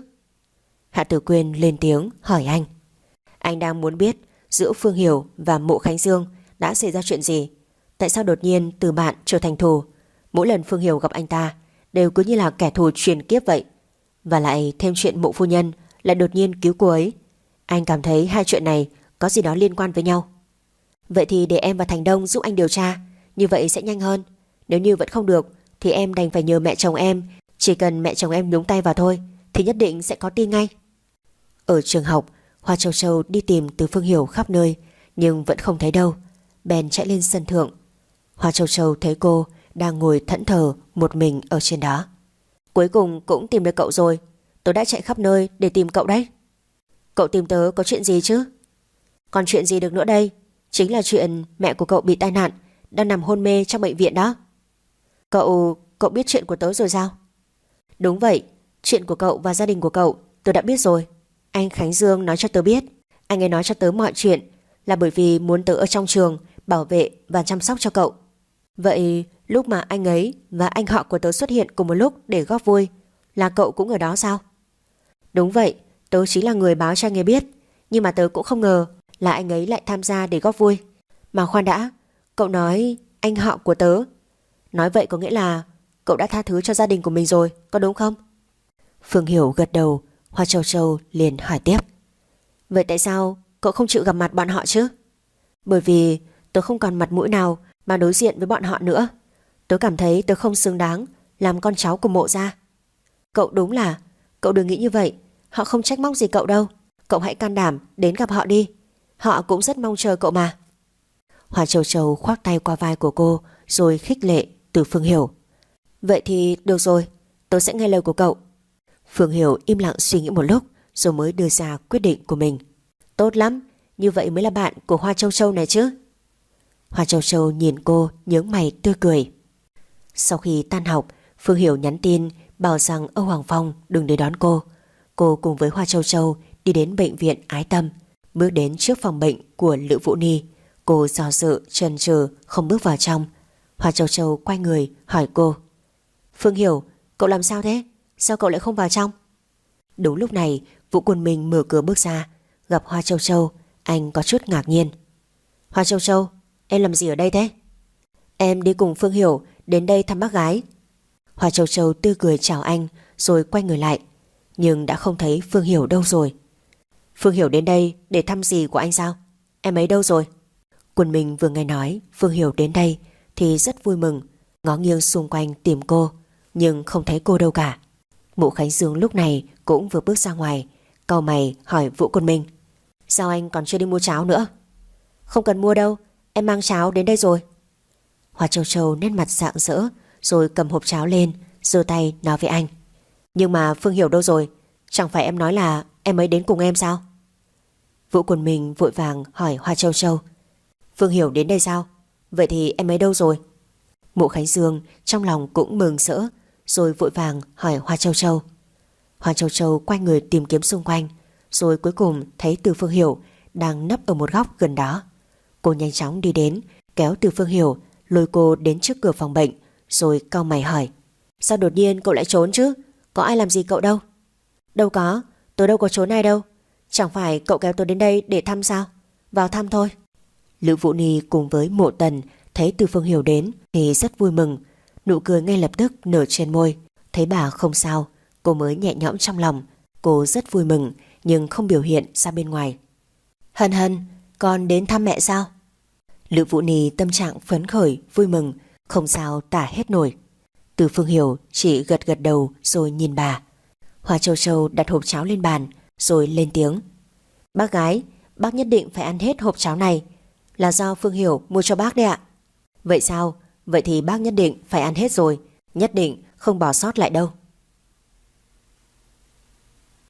Hạ Tử Quyên lên tiếng hỏi anh. Anh đang muốn biết giữa Phương Hiểu và Mộ Khánh Dương đã xảy ra chuyện gì. Tại sao đột nhiên từ bạn trở thành thù? Mỗi lần Phương Hiểu gặp anh ta đều cứ như là kẻ thù truyền kiếp vậy. Và lại thêm chuyện Mộ phu nhân lại đột nhiên cứu cô ấy. Anh cảm thấy hai chuyện này có gì đó liên quan với nhau. Vậy thì để em và Thành Đông giúp anh điều tra, như vậy sẽ nhanh hơn. Nếu như vẫn không được thì em đành phải nhờ mẹ chồng em. Chỉ cần mẹ chồng em nhúng tay vào thôi thì nhất định sẽ có tin ngay. Ở trường học, Hoa Châu Châu đi tìm Từ Phương Hiểu khắp nơi nhưng vẫn không thấy đâu. Bèn chạy lên sân thượng. Hoa Châu Châu thấy cô đang ngồi thẫn thờ một mình ở trên đó. Cuối cùng cũng tìm được cậu rồi. Tôi đã chạy khắp nơi để tìm cậu đấy. Cậu tìm tớ có chuyện gì chứ? Còn chuyện gì được nữa đây? Chính là chuyện mẹ của cậu bị tai nạn, đang nằm hôn mê trong bệnh viện đó. Cậu biết chuyện của tớ rồi sao? Đúng vậy, chuyện của cậu và gia đình của cậu tôi đã biết rồi. Anh Khánh Dương nói cho tớ biết. Anh ấy nói cho tớ mọi chuyện là bởi vì muốn tớ ở trong trường bảo vệ và chăm sóc cho cậu. Vậy lúc mà anh ấy và anh họ của tớ xuất hiện cùng một lúc để góp vui, là cậu cũng ở đó sao? Đúng vậy, tớ chính là người báo cho anh ấy biết. Nhưng mà tớ cũng không ngờ là anh ấy lại tham gia để góp vui. Mà khoan đã, cậu nói anh họ của tớ, nói vậy có nghĩa là cậu đã tha thứ cho gia đình của mình rồi, có đúng không? Phương Hiểu gật đầu. Hoa Châu Châu liền hỏi tiếp: Vậy tại sao cậu không chịu gặp mặt bọn họ chứ? Bởi vì tớ không còn mặt mũi nào mà đối diện với bọn họ nữa. Tớ cảm thấy tớ không xứng đáng làm con cháu của Mộ gia. Cậu đúng là, cậu đừng nghĩ như vậy. Họ không trách móc gì cậu đâu. Cậu hãy can đảm đến gặp họ đi. Họ cũng rất mong chờ cậu mà. Hoa Châu Châu khoác tay qua vai của cô rồi khích lệ Từ Phương Hiểu. Vậy thì được rồi, tớ sẽ nghe lời của cậu. Phương Hiểu im lặng suy nghĩ một lúc rồi mới đưa ra quyết định của mình. Tốt lắm, như vậy mới là bạn của Hoa Châu Châu này chứ. Hoa Châu Châu nhìn cô nhướng mày tươi cười. Sau khi tan học, Phương Hiểu nhắn tin bảo rằng Âu Hoàng Phong đừng đến đón cô. Cô cùng với Hoa Châu Châu đi đến bệnh viện Ái Tâm. Bước đến trước phòng bệnh của Lữ Vũ Ni, cô do dự chần chừ không bước vào trong. Hoa Châu Châu quay người hỏi cô: Phương Hiểu, cậu làm sao thế? Sao cậu lại không vào trong? Đúng lúc này Vũ Quân Minh mở cửa bước ra. Gặp Hoa Châu Châu, anh có chút ngạc nhiên. Hoa Châu Châu, em làm gì ở đây thế? Em đi cùng Phương Hiểu đến đây thăm bác gái. Hoa Châu Châu tươi cười chào anh rồi quay người lại, nhưng đã không thấy Phương Hiểu đâu rồi. Phương Hiểu đến đây để thăm gì của anh sao? Em ấy đâu rồi? Quân Minh vừa nghe nói Phương Hiểu đến đây thì rất vui mừng, ngó nghiêng xung quanh tìm cô, nhưng không thấy cô đâu cả. Mộ Khánh Dương lúc này cũng vừa bước ra ngoài, cau mày hỏi Vũ Quân Minh: Sao anh còn chưa đi mua cháo nữa? Không cần mua đâu, em mang cháo đến đây rồi. Hoa Châu Châu nét mặt rạng rỡ rồi cầm hộp cháo lên, giơ tay nói với anh: Nhưng mà Phương Hiểu đâu rồi? Chẳng phải em nói là em ấy đến cùng em sao? Vũ Quân Minh vội vàng hỏi Hoa Châu Châu: Phương Hiểu đến đây sao? Vậy thì em ấy đâu rồi? Mộ Khánh Dương trong lòng cũng mừng rỡ, rồi vội vàng hỏi Hoa Châu Châu. Hoa Châu Châu quay người tìm kiếm xung quanh, rồi cuối cùng thấy Từ Phương Hiểu đang nấp ở một góc gần đó. Cô nhanh chóng đi đến, kéo Từ Phương Hiểu, lôi cô đến trước cửa phòng bệnh, rồi cau mày hỏi: sao đột nhiên cậu lại trốn chứ? Có ai làm gì cậu đâu? Đâu có, tôi đâu có trốn ai đâu. Chẳng phải cậu kéo tôi đến đây để thăm sao? Vào thăm thôi. Lữ Vũ Ni cùng với Mộ Tần thấy Từ Phương Hiểu đến thì rất vui mừng, nụ cười ngay lập tức nở trên môi. Thấy bà không sao, cô mới nhẹ nhõm trong lòng. Cô rất vui mừng nhưng không biểu hiện ra bên ngoài. Hân Hân, con đến thăm mẹ sao? Lữ Vũ Ni tâm trạng phấn khởi, vui mừng, không sao tả hết nổi. Từ Phương Hiểu chỉ gật gật đầu rồi nhìn bà. Hoa Châu Châu đặt hộp cháo lên bàn rồi lên tiếng: bác gái, bác nhất định phải ăn hết hộp cháo này. Là do Phương Hiểu mua cho bác đấy ạ. Vậy sao? Vậy thì bác nhất định phải ăn hết rồi, nhất định không bỏ sót lại đâu.